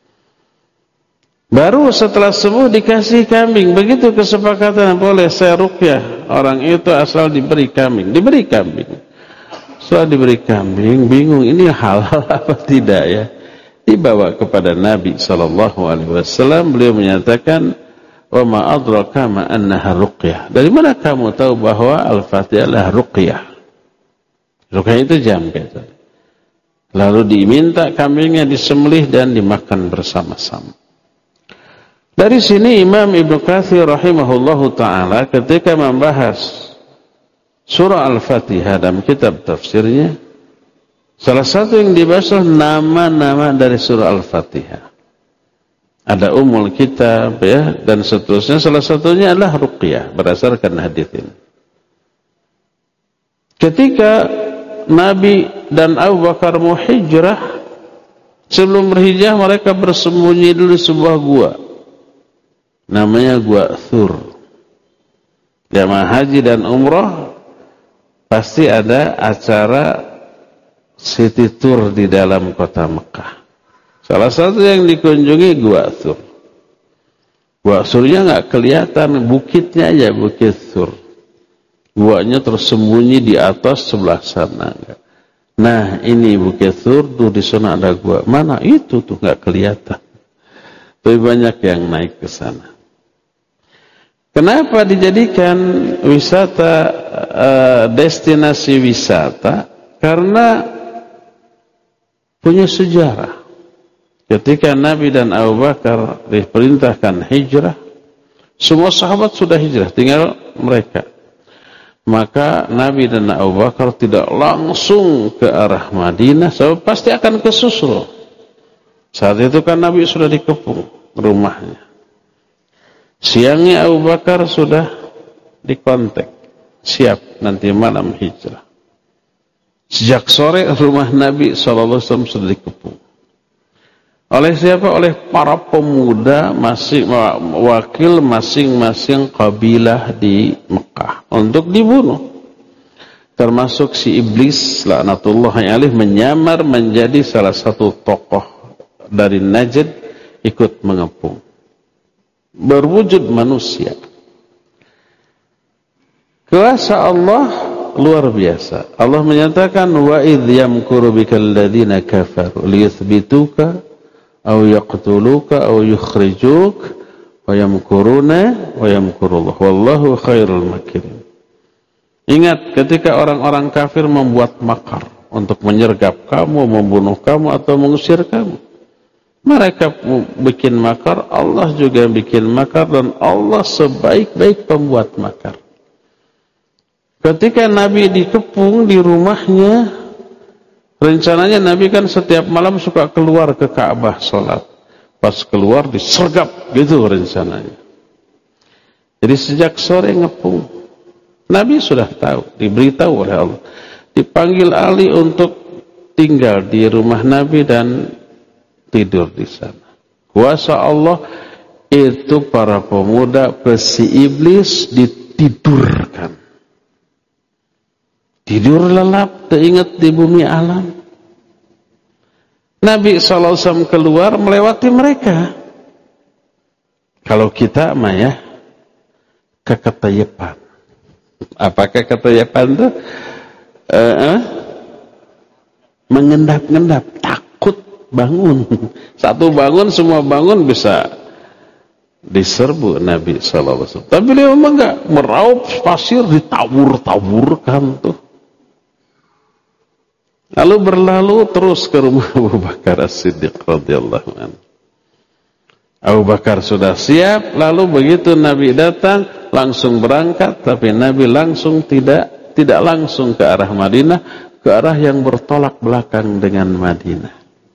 Baru setelah sembuh dikasih kambing. Begitu kesepakatan, boleh saya ruqyah. Orang itu asal diberi kambing. Diberi kambing. Setelah diberi kambing, bingung ini halal apa tidak ya. Dibawa kepada Nabi SAW. Beliau menyatakan, wa ma adraka ma annaha ruqyah. Dari mana kamu tahu bahwa Al-Fatihah adalah ruqyah? Ruqyah itu jampi. Lalu diminta kambingnya disembelih dan dimakan bersama-sama. Dari sini Imam Ibnu Katsir rahimahullahu ta'ala ketika membahas surah Al-Fatihah dalam kitab tafsirnya, salah satu yang dibahas nama-nama dari surah Al-Fatihah. Ada Ummul Kitab ya, dan seterusnya. Salah satunya adalah Ruqyah berdasarkan hadis ini. Ketika Nabi dan Abu Bakar mau hijrah, sebelum berhijrah mereka bersembunyi dulu di sebuah gua. Namanya Gua Thur. Jamaah haji dan umrah pasti ada acara city tour di dalam kota Mekah. Salah satu yang dikunjungi Gua Thur. Gua Thurnya nggak kelihatan, bukitnya aja Bukit Thur. Guanya tersembunyi di atas sebelah sana. Nah ini Bukit Thur, tuh di sana ada gua. Mana itu tuh nggak kelihatan. Tapi banyak yang naik ke sana. Kenapa dijadikan wisata destinasi wisata? Karena punya sejarah. Ketika Nabi dan Abu Bakar diperintahkan hijrah, semua sahabat sudah hijrah, tinggal mereka. Maka Nabi dan Abu Bakar tidak langsung ke arah Madinah, sebab pasti akan kesusul. Saat itu kan Nabi sudah dikepung rumahnya. Siangnya Abu Bakar sudah dikontak, siap nanti malam hijrah. Sejak sore rumah Nabi SAW sudah dikepung. Oleh siapa? Oleh para pemuda wakil masing-masing kabilah di Mekah untuk dibunuh. Termasuk si iblis laknatullahi alaih menyamar menjadi salah satu tokoh dari Najd ikut mengepung. Berwujud manusia. Kuasa Allah luar biasa. Allah menyatakan wa idh yamkuru bikal ladzina kafaru liyuthbituka aw yaqtuluka aw yukhrijuk wa yamkuruna wa yamkurullah wallahu khairul makirin. Ingat ketika orang-orang kafir membuat makar untuk menyergap kamu, membunuh kamu atau mengusir kamu. Mereka bikin makar, Allah juga bikin makar, dan Allah sebaik-baik pembuat makar. Ketika Nabi dikepung di rumahnya, rencananya Nabi kan setiap malam suka keluar ke Ka'bah sholat. Pas keluar disergap, gitu rencananya. Jadi sejak sore ngepung. Nabi sudah tahu, diberitahu oleh Allah. Dipanggil Ali untuk tinggal di rumah Nabi dan tidur di sana. Kuasa Allah itu para pemuda pesi iblis ditidurkan. Tidur lelap, teringat di bumi alam. Nabi SAW keluar melewati mereka. Kalau kita mah ya, keketayepan. Apakah keketayepan itu? Mengendap-endap, takut bangun. Satu bangun, semua bangun bisa diserbu Nabi SAW. Tapi dia memang enggak, meraup pasir ditabur-taburkan tuh. Lalu berlalu terus ke rumah Abu Bakar As-Siddiq radhiyallahu anhu. Abu Bakar sudah siap, lalu begitu Nabi datang langsung berangkat, tapi Nabi langsung tidak langsung ke arah Madinah, ke arah yang bertolak belakang dengan Madinah.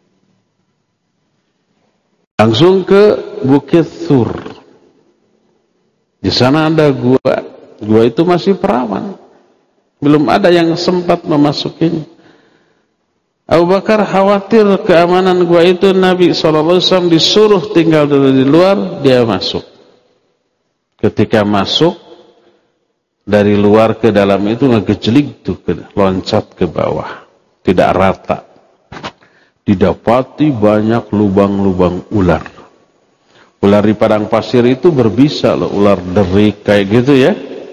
Langsung ke Bukit Thur. Di sana ada gua. Gua itu masih perawan. Belum ada yang sempat memasukinya. Abu Bakar khawatir keamanan gua itu. Nabi SAW disuruh tinggal dulu di luar, dia masuk. Ketika masuk, dari luar ke dalam itu ngegejlik tuh, loncat ke bawah. Tidak rata. Didapati banyak lubang-lubang ular. Ular di padang pasir itu berbisa loh, ular derik kayak gitu ya.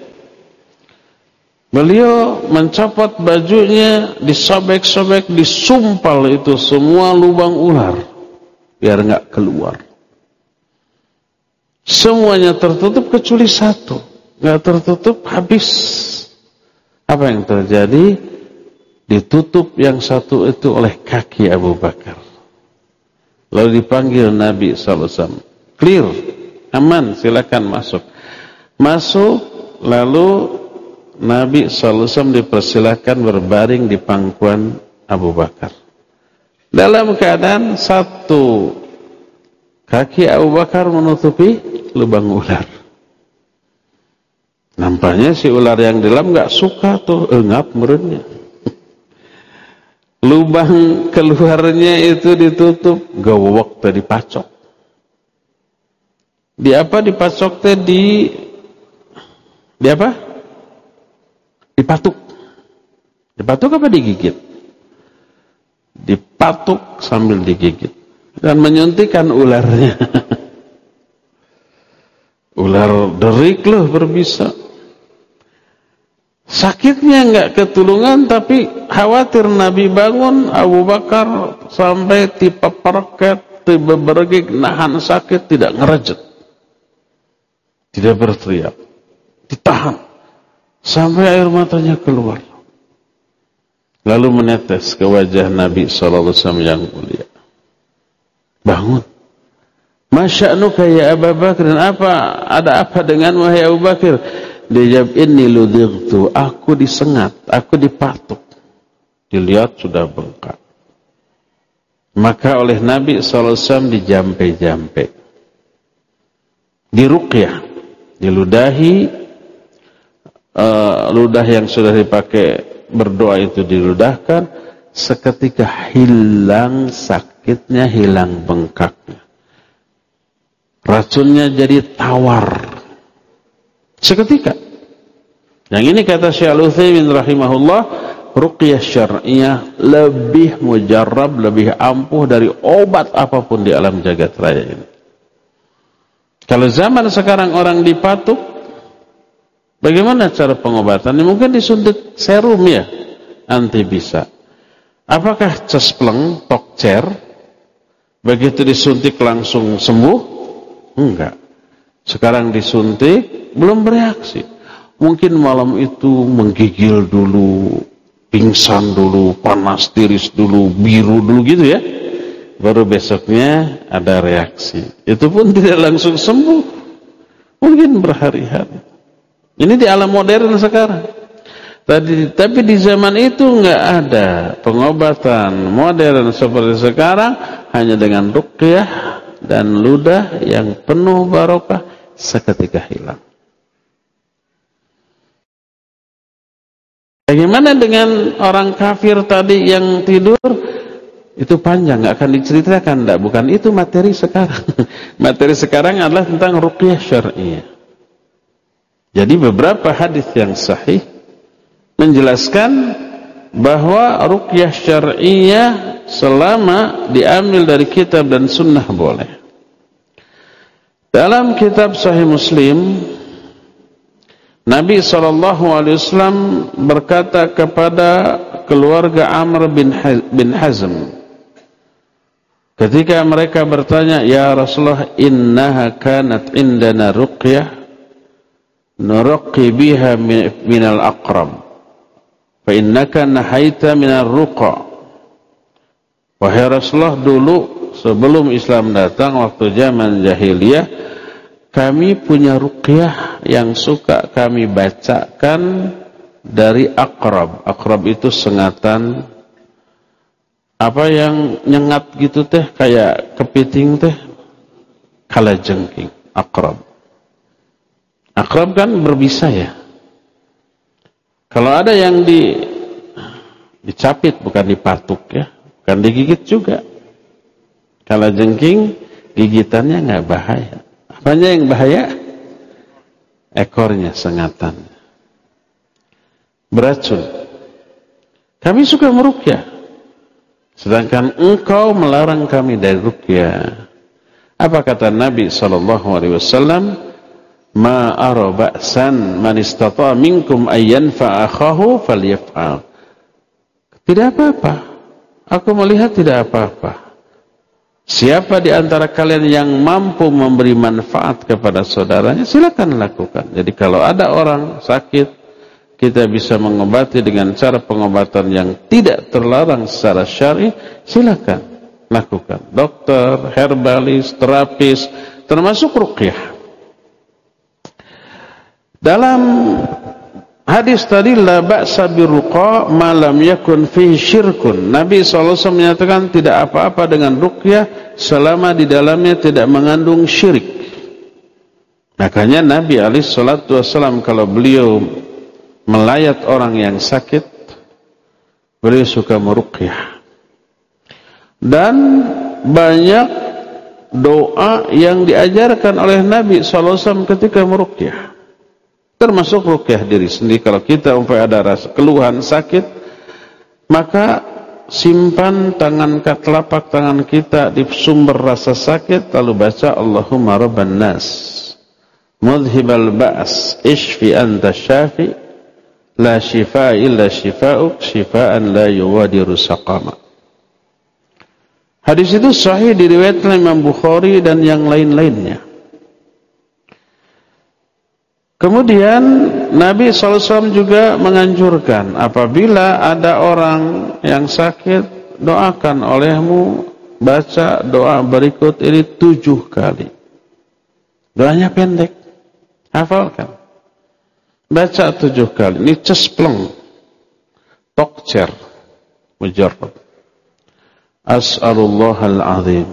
Beliau mencopot bajunya, disobek-sobek, disumpal itu semua lubang ular biar nggak keluar. Semuanya tertutup kecuali satu, nggak tertutup, habis. Apa yang terjadi? Ditutup yang satu itu oleh kaki Abu Bakar. Lalu dipanggil Nabi SAW. Clear, aman, silakan masuk. Masuk, lalu Nabi SAW dipersilakan berbaring di pangkuan Abu Bakar. Dalam keadaan satu kaki Abu Bakar menutupi lubang ular. Nampaknya si ular yang di dalam gak suka tuh, engap merenya. Lubang keluarnya itu ditutup, gawok tadi pacok. Di apa dipacok teh di apa? Dipatuk. Dipatuk apa digigit? Dipatuk sambil digigit. Dan menyuntikkan ularnya. Ular derik loh berbisa. Sakitnya enggak ketulungan, tapi khawatir Nabi bangun, Abu Bakar sampai tipe perket, tipe bergig, nahan sakit, tidak ngerejet. Tidak berteriak. Ditahan. Sampai air matanya keluar. Lalu menetes ke wajah Nabi SAW yang mulia. Bangun. Masya'nuka ya Abu Bakar. Ada apa dengan wahai Abu Bakar? Dia jawab, inni ludirtu. Aku disengat. Aku dipatuk. Dilihat sudah bengkak. Maka oleh Nabi SAW dijampe-jampe. Diruqyah. Diludahi. Ludah yang sudah dipakai berdoa itu diludahkan, seketika hilang sakitnya, hilang bengkaknya. Racunnya jadi tawar. Seketika. Yang ini kata Syekh Al-Utsaimin rahimahullah, ruqyah syar'iyah lebih mujarrab, lebih ampuh dari obat apapun di alam jagat raya ini. Kalau zaman sekarang orang dipatuk, bagaimana cara pengobatan? Mungkin disuntik serum ya, anti bisa. Apakah cespleng, tokcer, begitu disuntik langsung sembuh? Enggak. Sekarang disuntik, belum bereaksi. Mungkin malam itu menggigil dulu, pingsan dulu, panas tiris dulu, biru dulu gitu ya. Baru besoknya ada reaksi. Itu pun tidak langsung sembuh. Mungkin berhari-hari. Ini di alam modern sekarang. Tapi di zaman itu enggak ada pengobatan modern seperti sekarang, hanya dengan ruqyah dan ludah yang penuh barokah seketika hilang. Bagaimana dengan orang kafir tadi yang tidur? Itu panjang, enggak akan diceritakan, enggak, bukan itu materi sekarang. Materi sekarang adalah tentang ruqyah syar'iyah. Jadi beberapa hadis yang sahih menjelaskan bahwa ruqyah syar'iyah selama diambil dari kitab dan sunnah boleh. Dalam kitab Sahih Muslim, Nabi SAW berkata kepada keluarga Amr bin Hazm, ketika mereka bertanya, ya Rasulullah, innaha kanat indana ruqyah nuraqi biha minal aqrab fa innaka nahaita minal ruqa. Wahai Rasulullah, dulu sebelum Islam datang, waktu zaman jahiliyah, kami punya ruqyah yang suka kami bacakan dari aqrab. Aqrab itu sengatan, apa yang nyengat gitu teh, kayak kepiting teh, kalajengking, aqrab. Aqrab kan berbisa ya. Kalau ada yang dicapit, bukan dipatuk ya, bukan digigit juga. Kalau jengking, gigitannya nggak bahaya. Apanya yang bahaya? Ekornya, sengatan. Beracun. Kami suka meruqyah. Sedangkan engkau melarang kami dari ruqyah. Apa kata Nabi SAW? Ma ara ba'san man istata'a minkum ayyan fa'akhahu falyaf'al. Tidak apa-apa. Aku melihat tidak apa-apa. Siapa di antara kalian yang mampu memberi manfaat kepada saudaranya, silakan lakukan. Jadi kalau ada orang sakit, kita bisa mengobati dengan cara pengobatan yang tidak terlarang secara syar'i, silakan lakukan. Dokter, herbalis, terapis, termasuk ruqyah. Dalam hadis tadi, la ba'sa birruqa ma lam yakun fihi syirkun. Nabi SAW menyatakan tidak apa-apa dengan ruqyah selama di dalamnya tidak mengandung syirik. Makanya Nabi SAW kalau beliau melayat orang yang sakit, beliau suka meruqyah. Dan banyak doa yang diajarkan oleh Nabi SAW ketika meruqyah. Termasuk ruqyah diri sendiri. Kalau kita ada rasa keluhan sakit, maka simpan telapak tangan kita di sumber rasa sakit, lalu baca Allahumma rabban nas mudhibal ba's ishfi anta syafi la shifaa illa shifaa'uk shifaan la yughadiru saqama. Hadis itu sahih, diriwayatkan Imam Bukhari dan yang lain-lainnya. Kemudian Nabi SAW juga menganjurkan, apabila ada orang yang sakit, doakan olehmu, baca doa berikut ini 7 kali. Doanya pendek, hafalkan. Baca 7 kali. Ini cespleng, tokcer, mujarrab. As'alullahal azim,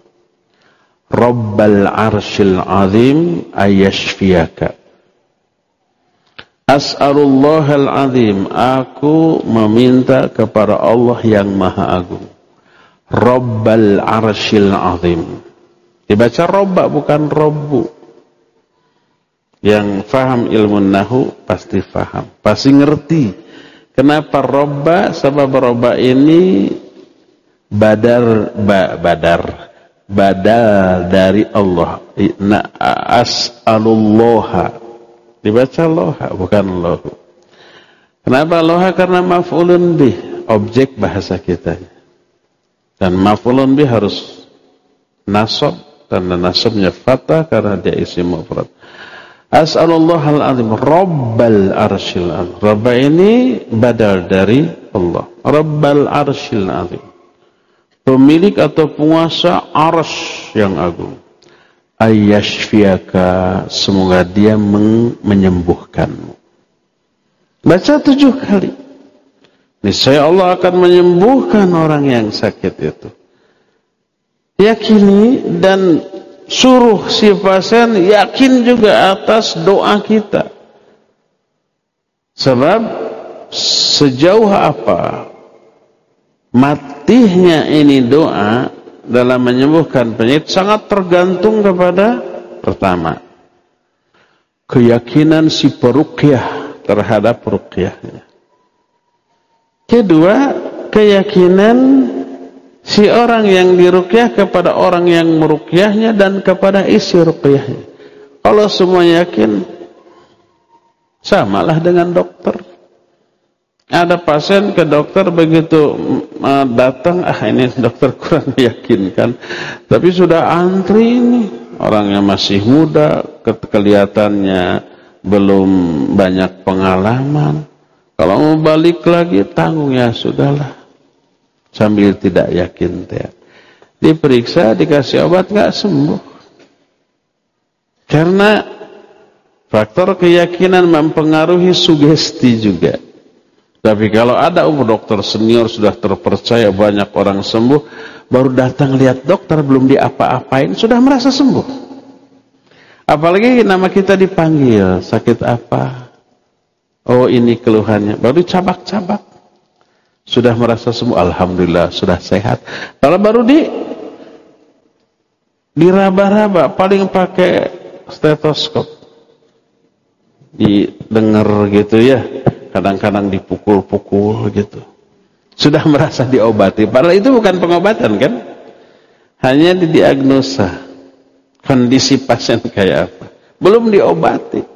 Rabbal arshil azim, ayyashfiyaka. As'alullahal azim, aku meminta kepada Allah yang maha agung. Rabbal arshil azim. Dibaca robba, bukan robbu. Yang faham ilmu nahu pasti faham, pasti ngerti. Kenapa robba? Sebab robba ini badal dari Allah. As'alullaha. Dibaca loha, bukan lohu. Kenapa loha? Karena maf'ulun bih, objek bahasa kita. Dan maf'ulun bih harus nasab, karena nasabnya fathah karena dia isim mufrad. As'alullahal azim, Rabbal arshil azim. Rabba ini badal dari Allah. Rabbal arshil azim, pemilik atau penguasa arsy yang agung. Ayyashfiyaka, semoga dia menyembuhkanmu. Baca 7 kali. Niscaya Allah akan menyembuhkan orang yang sakit itu. Yakini dan suruh si pasien yakin juga atas doa kita. Sebab sejauh apa matihnya ini doa dalam menyembuhkan penyakit sangat tergantung kepada, pertama, keyakinan si peruqyah terhadap ruqyahnya. Kedua, keyakinan si orang yang diruqyah kepada orang yang meruqyahnya dan kepada isi ruqyahnya. Kalau semua yakin, samalah dengan dokter. Ada pasien ke dokter, begitu datang, ini dokter kurang meyakinkan. Tapi sudah antri ini, orangnya masih muda, kelihatannya belum banyak pengalaman. Kalau mau balik lagi, tanggung, ya sudahlah. Sambil tidak yakin. Diperiksa, dikasih obat, nggak sembuh. Karena faktor keyakinan mempengaruhi sugesti juga. Tapi kalau ada dokter senior sudah terpercaya, banyak orang sembuh, baru datang lihat dokter belum diapa-apain sudah merasa sembuh. Apalagi nama kita dipanggil, sakit apa? Oh ini keluhannya, baru cabak-cabak. Sudah merasa sembuh, alhamdulillah sudah sehat. Kalau baru diraba-raba, paling pakai stetoskop, didengar gitu ya, kadang-kadang dipukul-pukul gitu. Sudah merasa diobati, padahal itu bukan pengobatan kan? Hanya didiagnosa kondisi pasien kayak apa, belum diobati.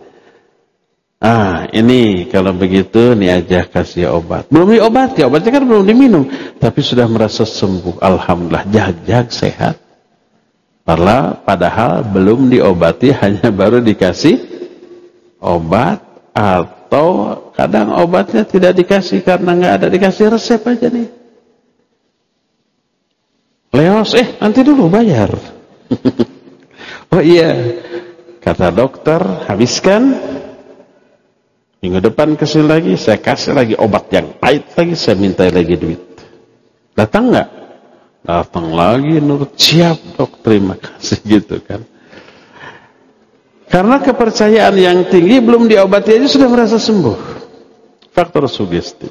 Ini kalau begitu nih aja kasih obat. Belum diobati, obatnya kan belum diminum, tapi sudah merasa sembuh. Alhamdulillah, jag-jag sehat. Padahal belum diobati, hanya baru dikasih obat, atau kadang obatnya tidak dikasih karena nggak ada, dikasih resep aja nih. Leos, nanti dulu bayar. Oh iya, kata dokter, habiskan. Minggu depan kesini lagi, saya kasih lagi obat yang pahit lagi, saya minta lagi duit. Datang nggak? Datang lagi, nurut, siap dok, terima kasih gitu kan. Karena kepercayaan yang tinggi, belum diobati aja sudah merasa sembuh. Faktor sugesti.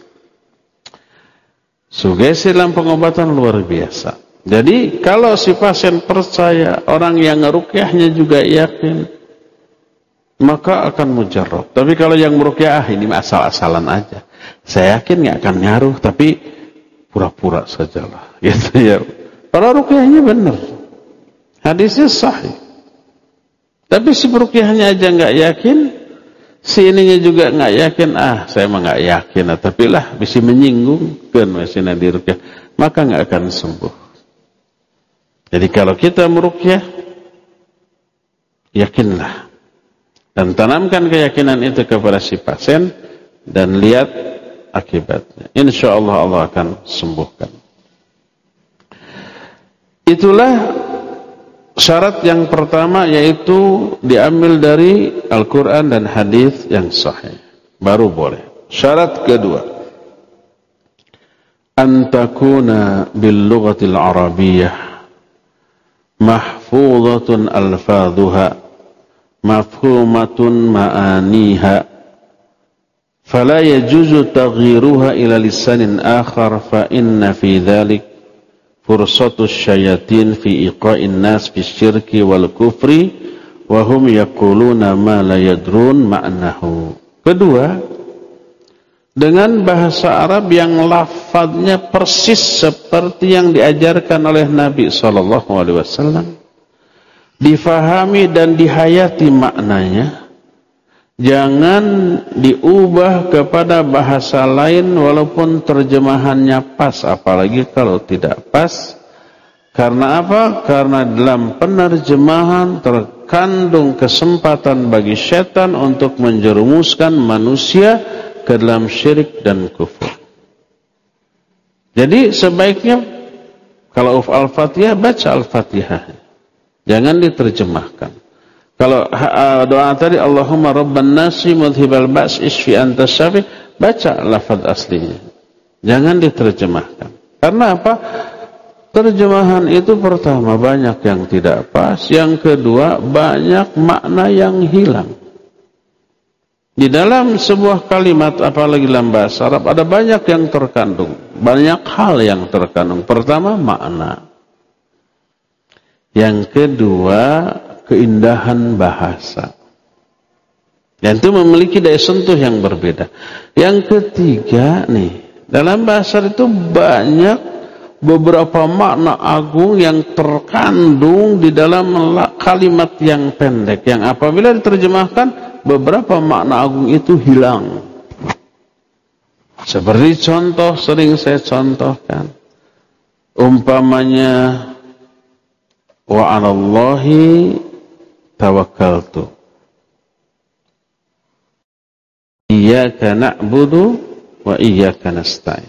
Sugesti dalam pengobatan luar biasa. Jadi kalau si pasien percaya, orang yang ngerukyahnya juga yakin, maka akan mujarab. Tapi kalau yang merukyah, ini asal-asalan aja, saya yakin nggak akan ngaruh, tapi pura-pura sajalah, gitu ya. Para rukyahnya benar, hadisnya sahih. Tapi si perukyahnya aja nggak yakin, si ininya juga nggak yakin. Saya mah nggak yakin, tapi lah bisa menyinggung kan masih nanti rukyah, maka nggak akan sembuh. Jadi kalau kita merukyah, yakinlah. Dan tanamkan keyakinan itu kepada si pasien dan lihat akibatnya. Insya Allah Allah akan sembuhkan. Itulah syarat yang pertama, yaitu diambil dari Al-Quran dan hadis yang sahih. Baru boleh. Syarat kedua, an takuna bil lughatil arabiyyah mahfuzatun alfazuha mafhumatun ma'aniha fala yajuzu taghyiruha ila lisanin akhar fa inna fi dhalik fursatu syayatin fi iqa'in nas fi syirki wal kufri wa hum yaquluna ma la yadrun ma'nahu. Kedua, dengan bahasa Arab yang lafadznya persis seperti yang diajarkan oleh Nabi SAW, difahami dan dihayati maknanya, jangan diubah kepada bahasa lain walaupun terjemahannya pas, apalagi kalau tidak pas. Karena apa? Karena dalam penerjemahan terkandung kesempatan bagi setan untuk menjerumuskan manusia ke dalam syirik dan kufur. Jadi sebaiknya kalau Al-Fatihah, baca Al-Fatihah, jangan diterjemahkan. Kalau doa tadi Allahumma rabban nasi mudhibal ba's isfi anta syafi, baca lafaz aslinya, jangan diterjemahkan. Karena apa? Terjemahan itu pertama banyak yang tidak pas, yang kedua banyak makna yang hilang. Di dalam sebuah kalimat, apalagi dalam bahasa Arab, ada banyak yang terkandung, banyak hal yang terkandung. Pertama, makna. Yang kedua, keindahan bahasa. Dan itu memiliki daya sentuh yang berbeda. Yang ketiga nih, dalam bahasa itu banyak beberapa makna agung yang terkandung di dalam kalimat yang pendek, yang apabila diterjemahkan, beberapa makna agung itu hilang. Seperti contoh, sering saya contohkan, umpamanya wa 'alallahi tawakkaltu, iyyaka na'budu wa iyyaka nasta'in.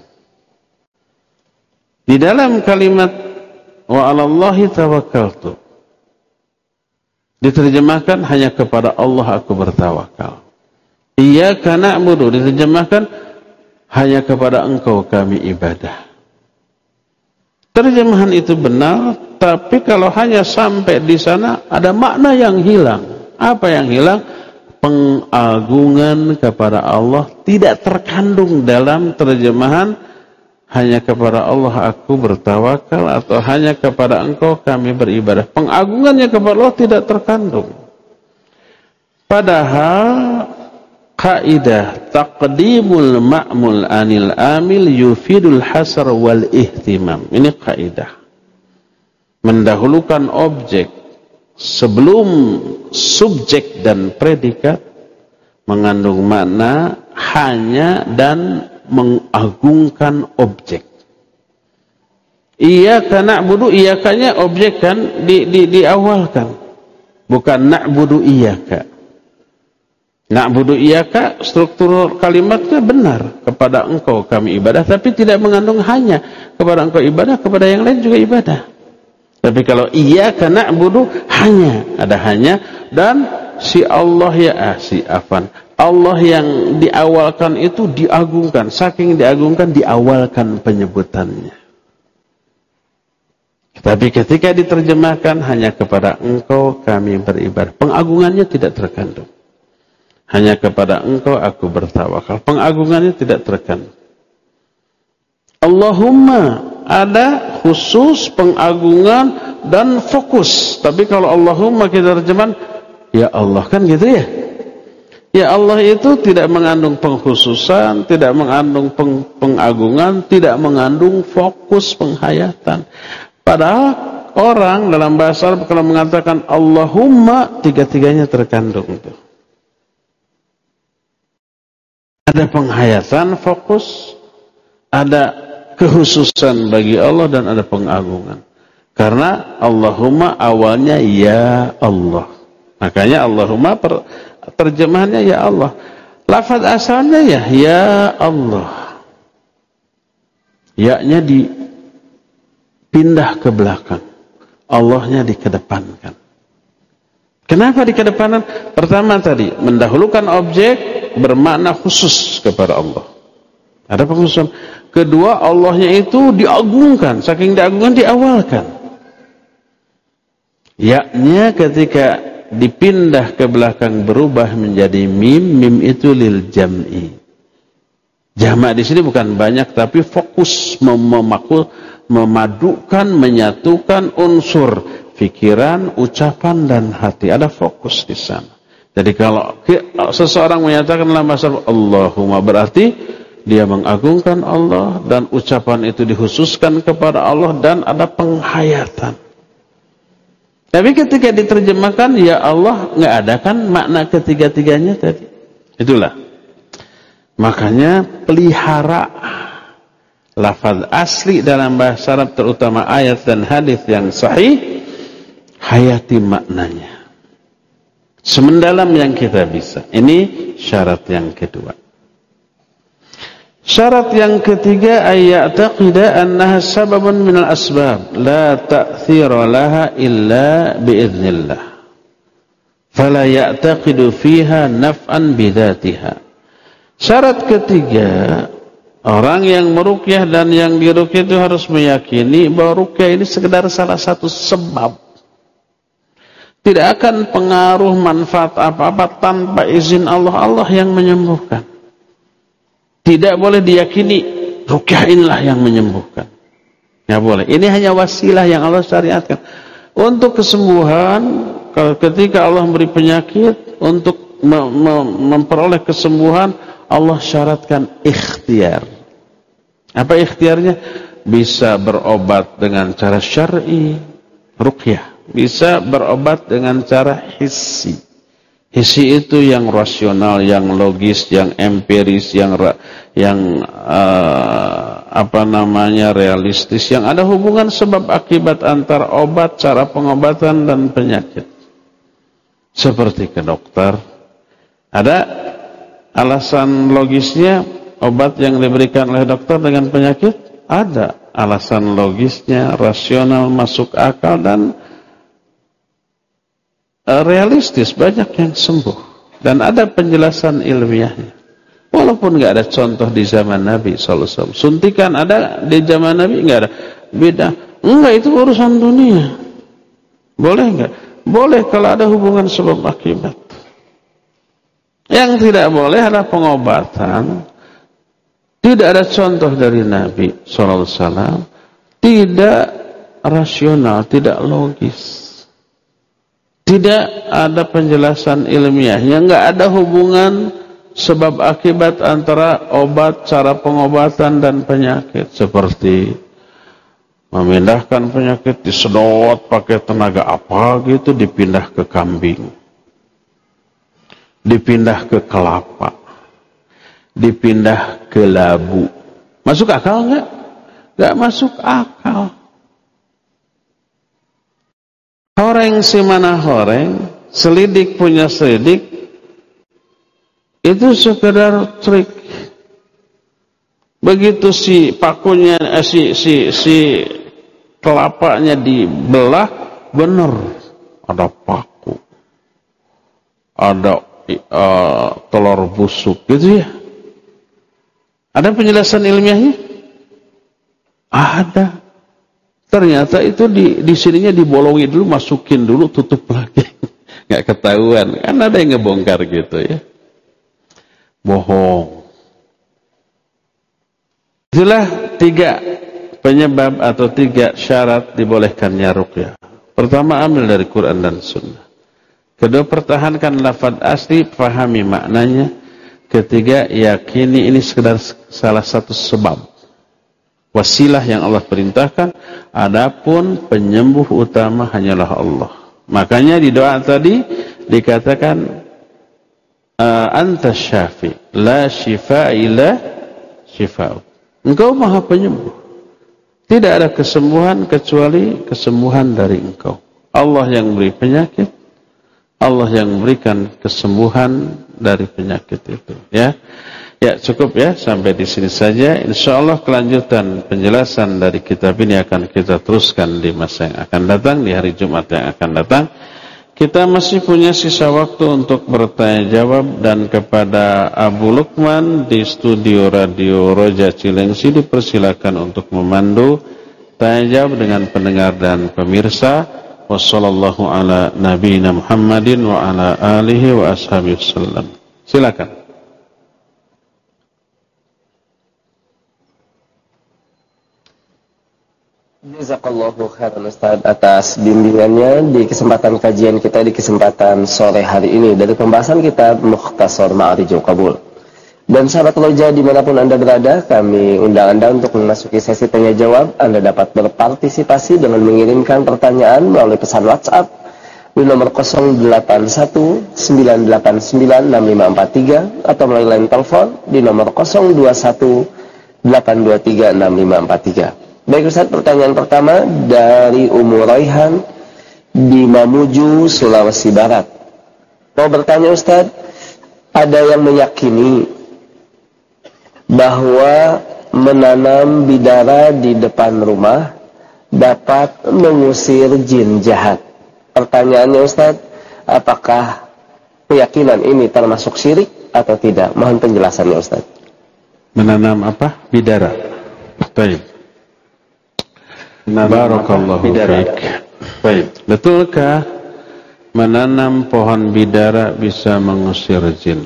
Di dalam kalimat wa 'alallahi tawakkaltu diterjemahkan hanya kepada Allah aku bertawakal. Iyyaka na'budu diterjemahkan hanya kepada Engkau kami ibadah. Terjemahan itu benar, tapi kalau hanya sampai di sana ada makna yang hilang. Apa yang hilang? pengagungan kepada Allah tidak terkandung dalam terjemahan hanya kepada Allah aku bertawakal atau hanya kepada Engkau kami beribadah. Pengagungannya kepada Allah tidak terkandung. Padahal kaidah taqdimul ma'mul anil amil yufidul hasar wal ihtimam. Ini kaidah. Mendahulukan objek sebelum subjek dan predikat mengandung makna hanya dan mengagungkan objek. Iyyaka na'budu, iyakanya objek kan diawalkan. Bukan na'budu iyyaka. Na'budu iyyaka struktur kalimatnya benar, kepada Engkau kami ibadah, tapi tidak mengandung hanya kepada Engkau ibadah, kepada yang lain juga ibadah. Tapi kalau iyyaka na'budu hanya, ada hanya, dan si Allah Allah yang diawalkan itu diagungkan, saking diagungkan diawalkan penyebutannya. Tapi ketika diterjemahkan hanya kepada Engkau kami beribadah, pengagungannya tidak terkandung. Hanya kepada Engkau aku bertawakal, pengagungannya tidak terkandung. Allahumma ada khusus pengagungan dan fokus. Tapi kalau Allahumma kita terjemahan ya Allah, kan gitu ya. Ya Allah itu tidak mengandung pengkhususan, tidak mengandung pengagungan, tidak mengandung fokus penghayatan. Padahal orang dalam bahasa Arab kalau mengatakan Allahumma, tiga-tiganya terkandung itu. Ada penghayatan, fokus, ada kekhususan bagi Allah, dan ada pengagungan. Karena Allahumma awalnya ya Allah. Makanya Allahumma terjemahannya ya Allah. Lafaz asalnya ya Allah. Ya-nya dipindah ke belakang. Allahnya dikedepankan. Kenapa dikedepankan? Pertama tadi, mendahulukan objek bermakna khusus kepada Allah. Ada pengkhususan. Kedua, Allahnya itu diagungkan. Saking diagungkan, diawalkan. Ya-nya ketika dipindah ke belakang berubah menjadi mim. Mim itu lil jam'i. Jamak di sini bukan banyak, tapi fokus, memadukan, menyatukan unsur pikiran, ucapan, dan hati. Ada fokus di sana. Jadi kalau seseorang menyatakan dalam bahasa Allahumma, berarti dia mengagungkan Allah, dan ucapan itu dikhususkan kepada Allah, dan ada penghayatan. Tapi ketika diterjemahkan ya Allah, nggak ada kan makna ketiga-tiganya tadi. Itulah. Makanya pelihara lafaz asli dalam bahasa Arab, terutama ayat dan hadis yang sahih, hayati maknanya. Semendalam yang kita bisa. Ini syarat yang kedua. Syarat yang ketiga, ayya'taqida annaha sababun minal asbab la ta'thira laha illa bi'iznillah. Fala ya'taqidu fiha naf'an bidatiha. Syarat ketiga, orang yang meruqyah dan yang diruqyah itu harus meyakini bahwa ruqyah ini sekedar salah satu sebab. Tidak akan pengaruh manfaat apa-apa tanpa izin Allah. Allah yang menyembuhkan. Tidak boleh diyakini ruqyah inilah yang menyembuhkan. Tidak boleh. Ini hanya wasilah yang Allah syariatkan. Untuk kesembuhan, ketika Allah memberi penyakit, untuk memperoleh kesembuhan, Allah syaratkan ikhtiar. Apa ikhtiarnya? Bisa berobat dengan cara syar'i, ruqyah. Bisa berobat dengan cara hissi. Hissi itu yang rasional, yang logis, yang empiris, yang realistis, yang ada hubungan sebab akibat antar obat, cara pengobatan dan penyakit. Seperti ke dokter, ada alasan logisnya obat yang diberikan oleh dokter dengan penyakit, ada alasan logisnya, rasional, masuk akal, dan realistis, banyak yang sembuh, dan ada penjelasan ilmiahnya. Walaupun nggak ada contoh di zaman Nabi SAW. Suntikan ada di zaman Nabi, nggak ada. Beda. Enggak, itu urusan dunia. Boleh nggak? Boleh kalau ada hubungan sebab akibat. Yang tidak boleh adalah pengobatan. Tidak ada contoh dari Nabi SAW. Tidak rasional, tidak logis. Tidak ada penjelasan ilmiahnya. Nggak ada hubungan sebab akibat antara obat, cara pengobatan dan penyakit. Seperti memindahkan penyakit disedot pakai tenaga apa gitu, dipindah ke kambing, dipindah ke kelapa, dipindah ke labu. Masuk akal nggak? Nggak masuk akal. Horeng si mana horeng, selidik punya selidik, itu sekedar trik. Begitu si pakunya, si kelapanya dibelah, bener ada paku, ada telur busuk, gitu ya. Ada penjelasan ilmiahnya? Ada. Ternyata itu di sininya dibolongin dulu, masukin dulu, tutup lagi. Nggak ketahuan. Kan ada yang ngebongkar gitu ya. Bohong. Itulah 3 penyebab atau 3 syarat dibolehkannya ruqyah. Pertama, ambil dari Quran dan Sunnah. Kedua, pertahankan lafaz asli, pahami maknanya. Ketiga, yakini ini sekedar salah satu sebab, wasilah yang Allah perintahkan. Adapun penyembuh utama hanyalah Allah. Makanya di doa tadi dikatakan anta syafi la shifa illa shifa'u. Engkau maha penyembuh. Tidak ada kesembuhan kecuali kesembuhan dari Engkau. Allah yang beri penyakit, Allah yang memberikan kesembuhan dari penyakit itu, ya. Ya, cukup ya, sampai di sini saja. Insyaallah kelanjutan penjelasan dari kitab ini akan kita teruskan di masa yang akan datang, di hari Jumat yang akan datang. Kita masih punya sisa waktu untuk bertanya jawab, dan kepada Abu Lukman di studio Radio Roja Cilengsi dipersilakan untuk memandu tanya jawab dengan pendengar dan pemirsa. Wassallallahu ala nabiyina Muhammadin wa ala alihi wa ashabihi wasallam. Silakan.
Jazakallahu khairan Ustaz atas bimbingannya di kesempatan kajian kita di kesempatan sore hari ini dari pembahasan kitab Mukhtasar Ma'arijul Qabul. Dan sahabat Roja dimanapun Anda berada, kami undang Anda untuk memasuki sesi tanya jawab. Anda dapat berpartisipasi dengan mengirimkan pertanyaan melalui pesan WhatsApp di nomor 0819896543 atau melalui line telepon di nomor 0218236543. Baik Ustaz, pertanyaan pertama dari Ummu Raihan di Mamuju, Sulawesi Barat. Mau bertanya Ustaz, ada yang meyakini bahwa menanam bidara di depan rumah dapat mengusir jin jahat. Pertanyaannya Ustaz, apakah keyakinan ini termasuk syirik atau tidak? Mohon penjelasannya Ustaz.
Menanam apa? Bidara. Baik. Barakallahu fiik. Baik. Betulkah menanam pohon bidara bisa mengusir jin?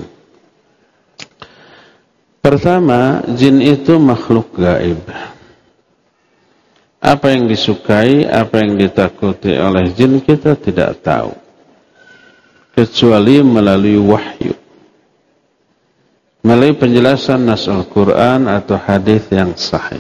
Pertama, jin itu makhluk gaib. Apa yang disukai, apa yang ditakuti oleh jin kita tidak tahu, kecuali melalui wahyu, melalui penjelasan nas Al-Quran atau hadis yang sahih.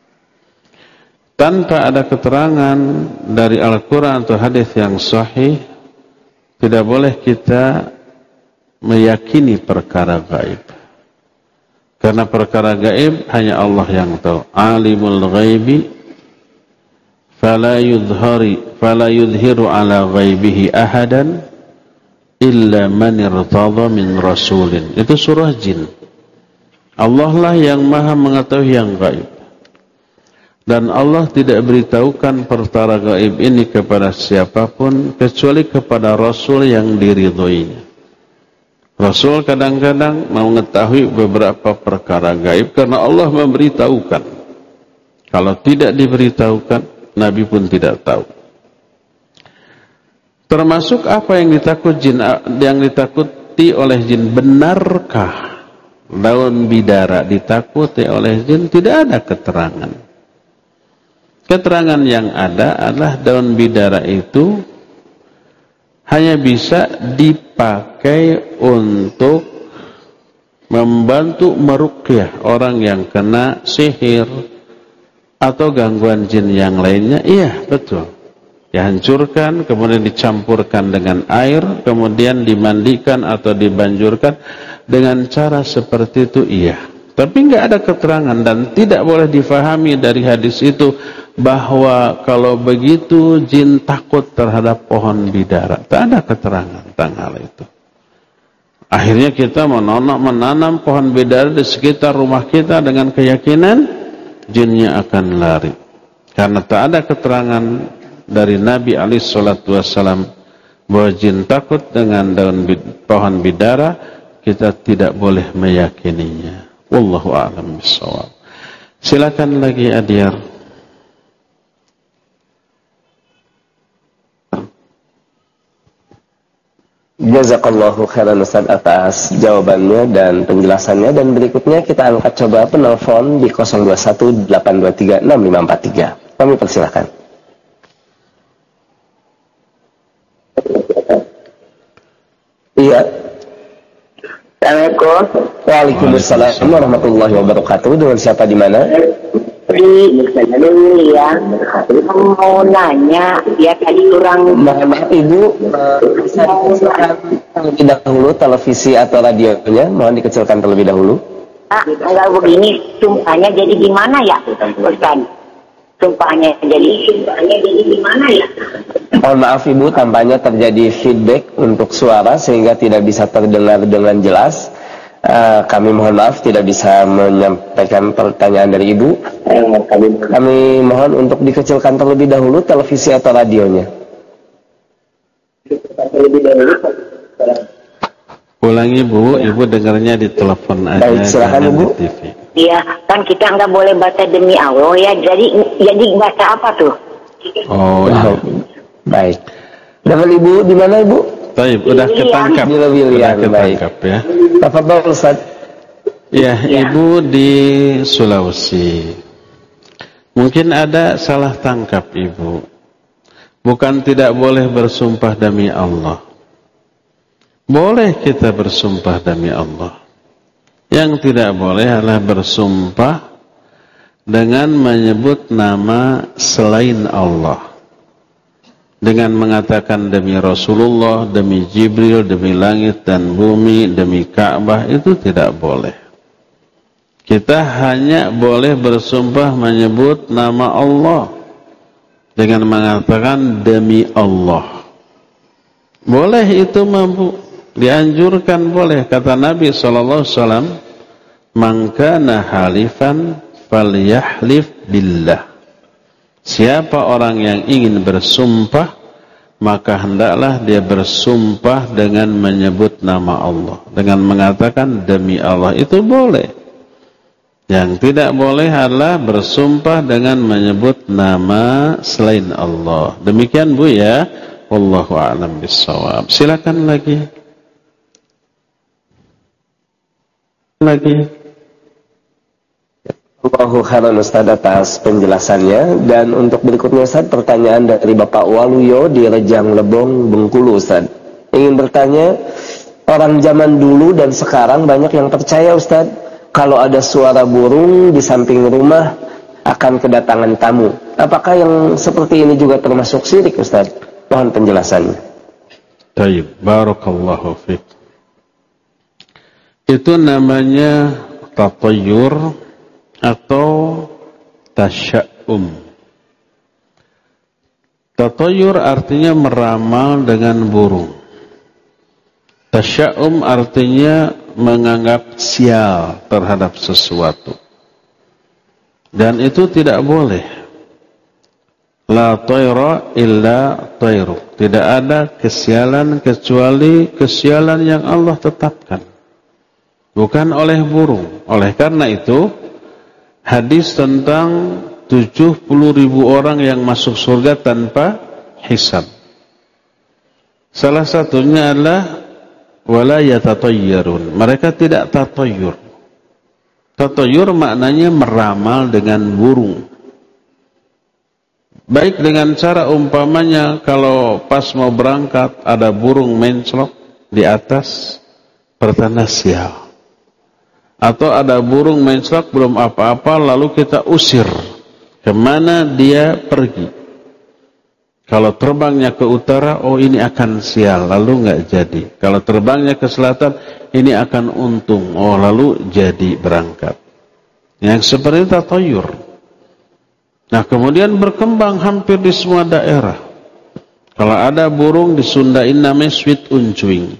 Tanpa ada keterangan dari Al-Quran atau hadis yang sahih, tidak boleh kita meyakini perkara gaib. Karena perkara gaib hanya Allah yang tahu. Alimul ghaibi fala yudhiru ala ghaibihi ahadan illa man irtadha min rasulin. Itu surah Jin. Allah lah yang maha mengetahui yang gaib. Dan Allah tidak beritahukan perkara gaib ini kepada siapapun kecuali kepada Rasul yang diridhoinya. Rasul kadang-kadang mau mengetahui beberapa perkara gaib karena Allah memberitahukan. Kalau tidak diberitahukan, Nabi pun tidak tahu. Termasuk apa yang ditakuti oleh jin. Benarkah daun bidara ditakuti oleh jin? Tidak ada keterangan. Keterangan yang ada adalah daun bidara itu hanya bisa dipakai untuk membantu meruqyah orang yang kena sihir atau gangguan jin yang lainnya. Iya, betul. Dihancurkan, kemudian dicampurkan dengan air, kemudian dimandikan atau dibanjurkan dengan cara seperti itu, iya. Tapi nggak ada keterangan dan tidak boleh difahami dari hadis itu bahwa kalau begitu jin takut terhadap pohon bidara. Tak ada keterangan tentang hal itu. Akhirnya kita menanam pohon bidara di sekitar rumah kita dengan keyakinan jinnya akan lari. Karena tak ada keterangan dari Nabi SAW bahwa jin takut dengan daun pohon bidara, kita tidak boleh meyakininya. Wallahu a'lam bishawab. Silakan lagi Adyar.
Jazakallahu khairan Ustaz atas jawabannya dan penjelasannya. Dan berikutnya kita angkat coba penelpon di 0218236543. Kami persilakan. Iya.
Assalamualaikum.
Waalaikumsalam warahmatullahi wabarakatuh. Dengan siapa di mana?
Ya, mau nanya, ya tadi kurang.
Maaf Ibu, bisa dikecilkan terlebih dahulu televisi atau radionya, mohon dikecilkan terlebih dahulu.
Enggak begini, sumpahnya jadi gimana ya, Ustaz? Sumpahnya jadi gimana ya?
Mohon maaf Ibu, tampaknya terjadi feedback untuk suara sehingga tidak bisa terdengar dengan jelas. Kami mohon maaf tidak bisa menyampaikan pertanyaan dari Ibu. Kami mohon untuk dikecilkan terlebih dahulu televisi atau radionya.
Ulangi Bu, Ibu dengarnya di telepon aja.
Baik, silakan Ibu.
Iya, kan kita nggak boleh baca demi Allah ya. Jadi baca apa tuh?
Oh, ya.
Baik. Dengan Ibu di mana Ibu?
Taib, udah ketangkap. Udah ketangkap ya.
Tafadhol Ustaz.
Ya, Ibu di Sulawesi. Mungkin ada salah tangkap Ibu. Bukan tidak boleh bersumpah demi Allah. Boleh kita bersumpah demi Allah. Yang tidak boleh adalah bersumpah dengan menyebut nama selain Allah. Dengan mengatakan demi Rasulullah, demi Jibril, demi langit dan bumi, demi Ka'bah, itu tidak boleh. Kita hanya boleh bersumpah menyebut nama Allah dengan mengatakan demi Allah. Boleh itu mampu, dianjurkan boleh. Kata Nabi SAW, "Man kana halifan falyahlif billah." Siapa orang yang ingin bersumpah, maka hendaklah dia bersumpah dengan menyebut nama Allah, dengan mengatakan demi Allah. Itu boleh. Yang tidak boleh adalah bersumpah dengan menyebut nama selain Allah. Demikian Bu ya. Wallahu a'lam bishawab. Silakan lagi.
Allahu khairan Ustaz atas penjelasannya. Dan untuk berikutnya Ustaz, pertanyaan dari Bapak Waluyo di Rejang Lebong, Bengkulu Ustaz. Ingin bertanya, orang zaman dulu dan sekarang banyak yang percaya Ustaz, kalau ada suara burung di samping rumah akan kedatangan tamu. Apakah yang seperti ini juga termasuk syirik Ustaz? Mohon penjelasannya.
Baik, barakallahu fiik. Itu namanya tatayur atau tasya'um. Tatayur artinya meramal dengan burung. Tasya'um artinya menganggap sial terhadap sesuatu. Dan itu tidak boleh. La tayra illa tayru. Tidak ada kesialan kecuali kesialan yang Allah tetapkan. Bukan oleh burung. Oleh karena itu, hadis tentang 70.000 orang yang masuk surga tanpa hisab. Salah satunya adalah wala yatatayyarun. Mereka tidak tatayyur. Tatayyur maknanya meramal dengan burung. Baik dengan cara umpamanya kalau pas mau berangkat ada burung menclok di atas, pertanda sial. Atau ada burung menclok belum apa-apa lalu kita usir. Kemana dia pergi? Kalau terbangnya ke utara, oh ini akan sial, lalu nggak jadi. Kalau terbangnya ke selatan, ini akan untung, oh lalu jadi berangkat. Yang seperti tatayyur. Nah kemudian berkembang hampir di semua daerah. Kalau ada burung di Sundain namanya sweet uncuing.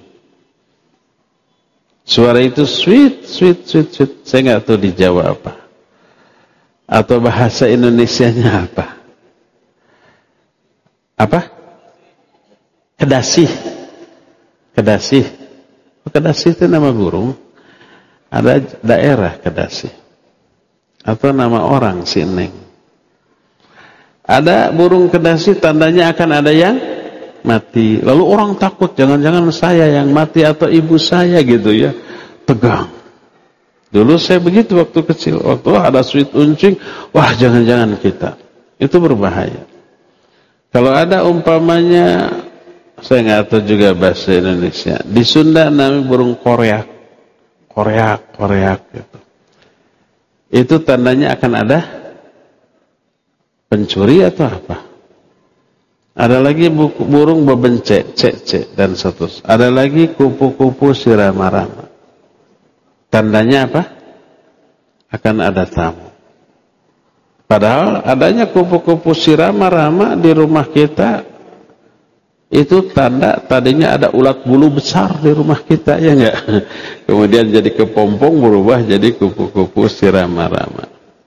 Suara itu sweet, sweet, sweet, sweet. Saya nggak tahu di Jawa apa. Atau bahasa Indonesianya apa? Apa? Kedasih. Kedasih. Kedasih itu nama burung. Ada daerah Kedasih. Atau nama orang si Neng. Ada burung Kedasih tandanya akan ada yang mati. Lalu orang takut, jangan-jangan saya yang mati atau ibu saya gitu ya. Tegang. Dulu saya begitu waktu kecil. Waktu ada sweet uncing, wah jangan-jangan kita. Itu berbahaya. Kalau ada umpamanya, saya nggak tahu juga bahasa Indonesia. Di Sunda namanya burung koreak. Koreak, koreak gitu. Itu tandanya akan ada pencuri atau apa? Ada lagi burung bebencek, cek, dan seterusnya. Ada lagi kupu-kupu sirama-rama. Tandanya apa? Akan ada tamu. Padahal adanya kupu-kupu sirama-rama di rumah kita itu tanda tadinya ada ulat bulu besar di rumah kita, ya enggak? Kemudian jadi kepompong berubah jadi kupu-kupu sirama-rama.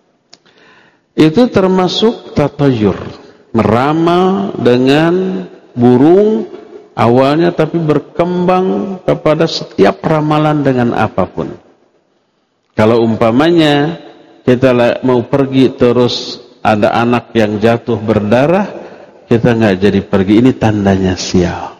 Itu termasuk tatayyur, meramal dengan burung awalnya tapi berkembang kepada setiap ramalan dengan apapun. Kalau umpamanya kita mau pergi terus ada anak yang jatuh berdarah, kita nggak jadi pergi. Ini tandanya sial.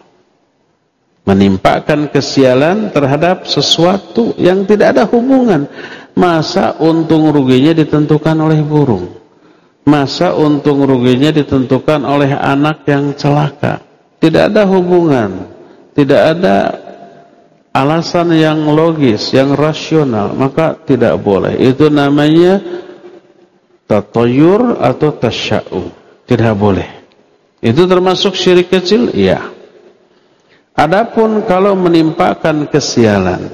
Menimpakan kesialan terhadap sesuatu yang tidak ada hubungan. Masa untung ruginya ditentukan oleh burung? Masa untung ruginya ditentukan oleh anak yang celaka? Tidak ada hubungan. Tidak ada alasan yang logis, yang rasional, maka tidak boleh. Itu namanya tatayyur atau tasya'um. Tidak boleh. Itu termasuk syirik kecil? Iya. Adapun kalau menimpakan kesialan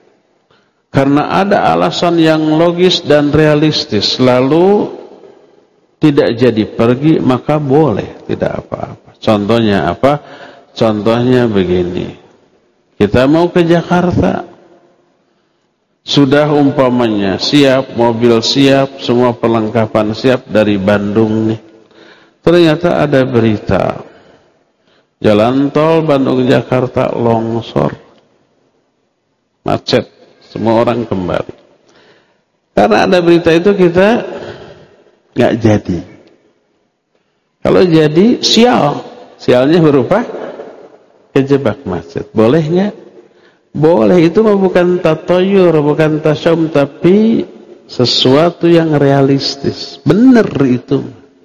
karena ada alasan yang logis dan realistis lalu tidak jadi pergi, maka boleh, tidak apa-apa. Contohnya apa? Contohnya begini. Kita mau ke Jakarta, sudah umpamanya siap, mobil siap, semua perlengkapan siap dari Bandung nih. Ternyata ada berita, jalan tol Bandung-Jakarta longsor, macet, semua orang kembali. Karena ada berita itu kita nggak jadi. Kalau jadi sial, sialnya berupa kejebak macet. Boleh nggak? Boleh. Itu bukan tatayyur, bukan tasyum, tapi sesuatu yang realistis. Benar itu.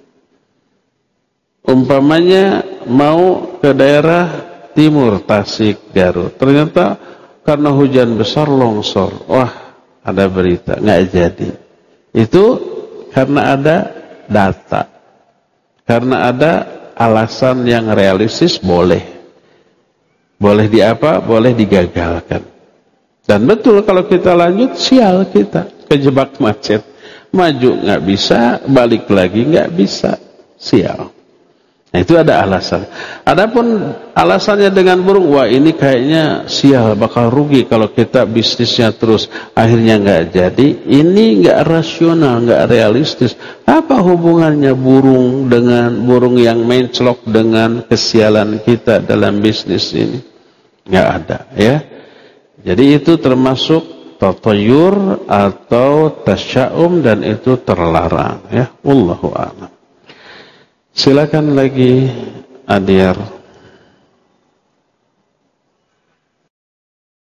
Umpamanya mau ke daerah timur, Tasik, Garut. Ternyata karena hujan besar longsor. Wah, ada berita, nggak jadi. Itu karena ada data. Karena ada alasan yang realistis, boleh. Boleh diapa? Boleh digagalkan. Dan betul kalau kita lanjut, sial kita. Kejebak macet. Maju nggak bisa, balik lagi nggak bisa. Sial. Nah, itu ada alasan. Adapun alasannya dengan burung, wah ini kayaknya sial, bakal rugi kalau kita bisnisnya terus. Akhirnya nggak jadi. Ini nggak rasional, nggak realistis. Apa hubungannya burung yang menclok dengan kesialan kita dalam bisnis ini? Nggak ada, ya. Jadi itu termasuk tatayyur atau tasya'um dan itu terlarang, ya. Wallahu a'lam. Silakan lagi, Adiar.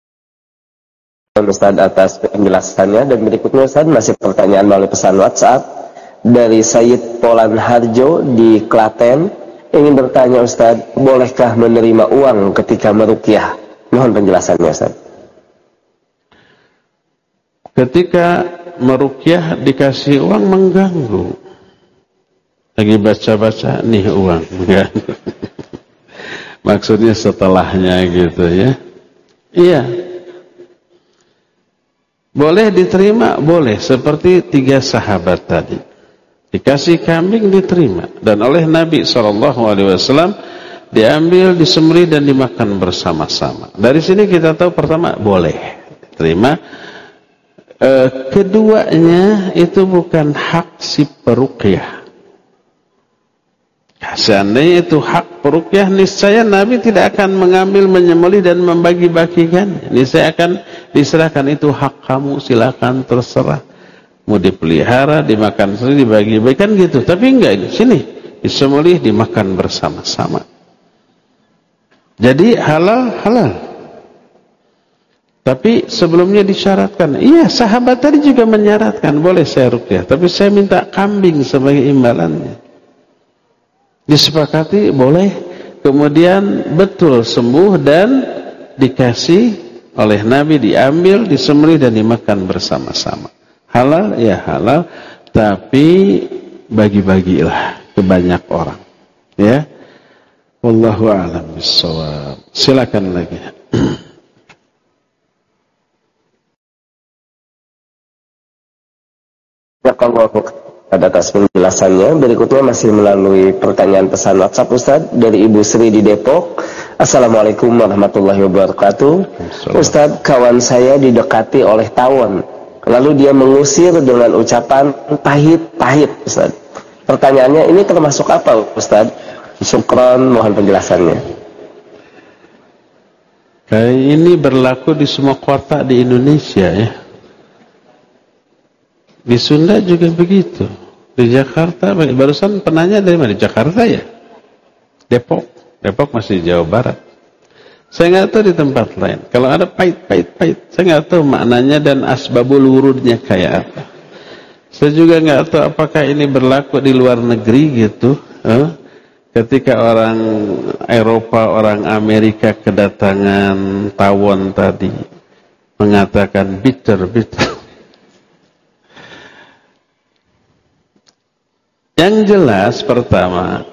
Ustaz atas penjelasannya. Dan berikutnya Ustaz masih pertanyaan melalui pesan WhatsApp dari Sayyid Polan Harjo di Klaten. Ingin bertanya Ustaz, bolehkah menerima uang ketika meruqyah? Mohon penjelasannya Ustaz.
Ketika meruqyah dikasih uang mengganggu. Lagi baca-baca nih uang, mengganggu. Maksudnya setelahnya gitu ya. Iya. Boleh diterima, boleh. Seperti 3 sahabat tadi. Dikasih kambing diterima. Dan oleh Nabi SAW diambil, disembelih dan dimakan bersama-sama. Dari sini kita tahu pertama boleh diterima. Keduanya itu bukan hak si peruqyah. Seandainya itu hak peruqyah, niscaya Nabi tidak akan mengambil, menyembelih dan membagi-bagikan. Niscaya akan diserahkan, itu hak kamu, silakan terserah. Mau dipelihara, dimakan sendiri, dibagi-bagikan gitu. Tapi enggak, sini disembelih, dimakan bersama-sama. Jadi halal. Tapi sebelumnya disyaratkan. Iya, sahabat tadi juga menyaratkan, boleh saya ruqyah, tapi saya minta kambing sebagai imbalannya. Disepakati boleh, kemudian betul sembuh dan dikasih oleh Nabi, diambil, disembelih dan dimakan bersama-sama. Halal ya halal, tapi bagi-bagilah ke banyak orang. Ya. Wallahu a'lam bishawab. Silakan lagi.
Atas penjelasannya. Berikutnya masih melalui pertanyaan pesan WhatsApp Ustaz dari Ibu Sri di Depok. Assalamualaikum warahmatullahi wabarakatuh. Ustaz, kawan saya didekati oleh tawon, lalu dia mengusir dengan ucapan pahit-pahit Ustaz. Pertanyaannya, ini termasuk apa Ustaz? Syukran, mohon penjelasannya.
Kayak ini berlaku di semua kota di Indonesia ya. Di Sunda juga begitu. Di Jakarta, barusan penanya dari mana? Di Jakarta ya? Depok. Depok masih Jawa Barat. Saya nggak tahu di tempat lain. Kalau ada pahit. Saya nggak tahu maknanya dan asbabul wurudnya kayak apa. Saya juga nggak tahu apakah ini berlaku di luar negeri gitu. Ketika orang Eropa, orang Amerika kedatangan tawon tadi, mengatakan bitter. Yang jelas pertama,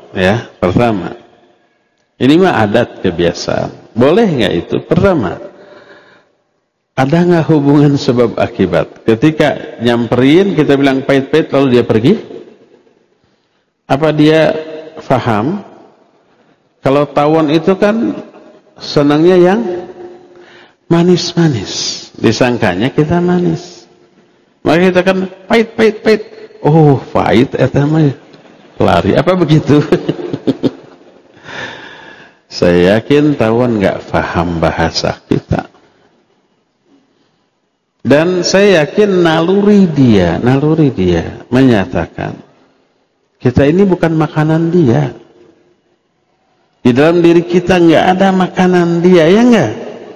ini mah adat kebiasaan. Boleh nggak itu? Pertama, ada nggak hubungan sebab akibat? Ketika nyamperin kita bilang pahit-pahit lalu dia pergi, apa dia faham? Kalau tawon itu kan senangnya yang manis-manis, disangkanya kita manis, maka kita kan pahit. Oh, pahit eta mah lari. Apa begitu? Saya yakin tawon enggak paham bahasa kita. Dan saya yakin naluri dia menyatakan kita ini bukan makanan dia. Di dalam diri kita enggak ada makanan dia, ya enggak?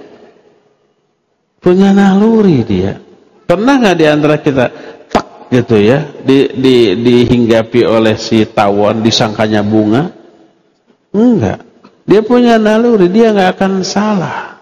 Punya naluri dia. Pernah enggak di antara kita gitu ya, dihinggapi oleh si tawon, disangkanya bunga? Enggak. Dia punya naluri, dia enggak akan salah.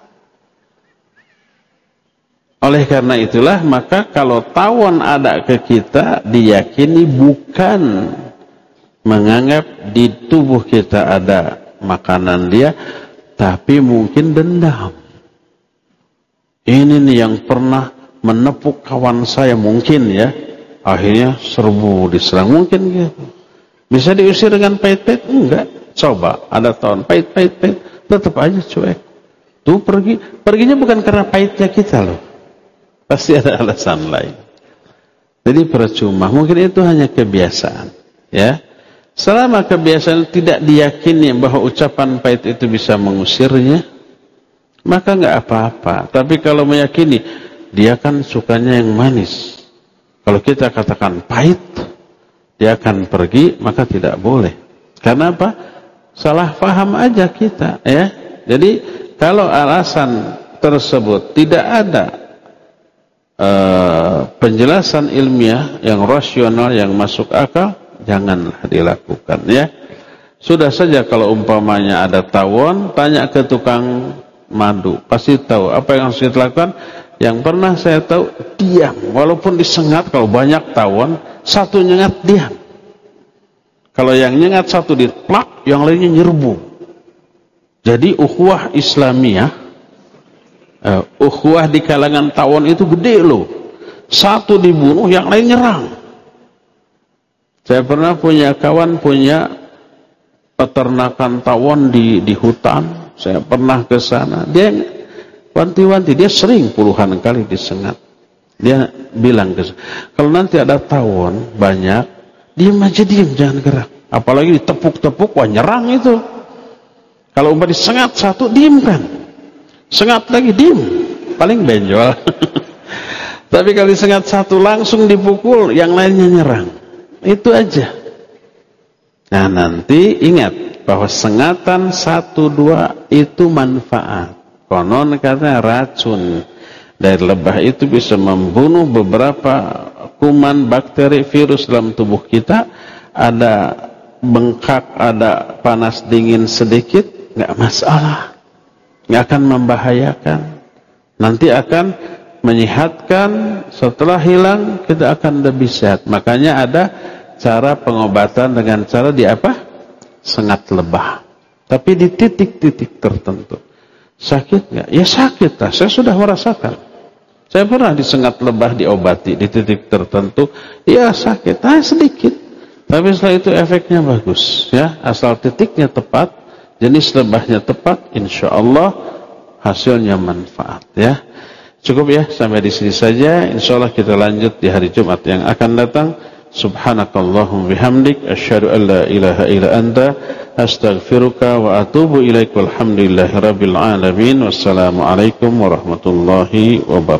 Oleh karena itulah, maka kalau tawon ada ke kita, diyakini bukan menganggap di tubuh kita ada makanan dia, tapi mungkin dendam. Ini nih yang pernah menepuk kawan saya mungkin ya, akhirnya serbu diserang, mungkin gitu. Bisa diusir dengan pahit-pahit? Enggak. Coba ada tahun pahit, tetap aja cuek. Tuh perginya bukan karena pahitnya kita loh. Pasti ada alasan lain. Jadi percuma. Mungkin itu hanya kebiasaan, ya. Selama kebiasaan tidak diyakini bahwa ucapan pahit itu bisa mengusirnya, maka enggak apa-apa. Tapi kalau meyakini dia kan sukanya yang manis, kalau kita katakan pahit, dia akan pergi, maka tidak boleh. Karena apa? Salah paham aja kita, ya. Jadi kalau alasan tersebut tidak ada penjelasan ilmiah yang rasional, yang masuk akal, janganlah dilakukan ya. Sudah saja kalau umpamanya ada tawon, tanya ke tukang madu, pasti tahu apa yang harus dilakukan. Yang pernah saya tahu, diam, walaupun disengat. Kalau banyak tawon, satu nyengat diam. Kalau yang nyengat satu diplak, yang lainnya nyerbu. Jadi ukhuwah Islamiyah, ukhuwah di kalangan tawon itu gede loh. Satu dibunuh, yang lain nyerang. Saya pernah punya kawan punya peternakan tawon di hutan. Saya pernah ke sana. Dia wanti-wanti, dia sering puluhan kali disengat. Dia bilang ke saya, kalau nanti ada tawon banyak, diam aja, diam, jangan gerak. Apalagi ditepuk-tepuk, wah nyerang itu. Kalau umpah disengat satu, diam kan. Sengat lagi, diam, paling benjol. Tapi kalau disengat satu langsung dipukul, yang lainnya nyerang. Itu aja. Nah nanti ingat bahwa sengatan 1-2 itu manfaat. Konon katanya racun dari lebah itu bisa membunuh beberapa kuman, bakteri, virus dalam tubuh kita. Ada bengkak, ada panas dingin sedikit, nggak masalah. Nggak akan membahayakan, nanti akan menyehatkan. Setelah hilang kita akan lebih sehat. Makanya ada cara pengobatan dengan cara sengat lebah, tapi di titik-titik tertentu. Sakit nggak? Ya sakit lah, saya sudah merasakan. Saya pernah disengat lebah, diobati di titik tertentu, ya sakit, sedikit, tapi setelah itu efeknya bagus ya, asal titiknya tepat, jenis lebahnya tepat, insya Allah hasilnya manfaat ya. Cukup ya, sampai di sini saja. Insya Allah kita lanjut di hari Jumat yang akan datang. Subhanakallahumma bihamdik, asyhadu an la ilaha illa anta, astaghfiruka wa atubu ilaik. Walhamdulillahi rabbil alamin. Wassalamualaikum warahmatullahi wabarakatuh.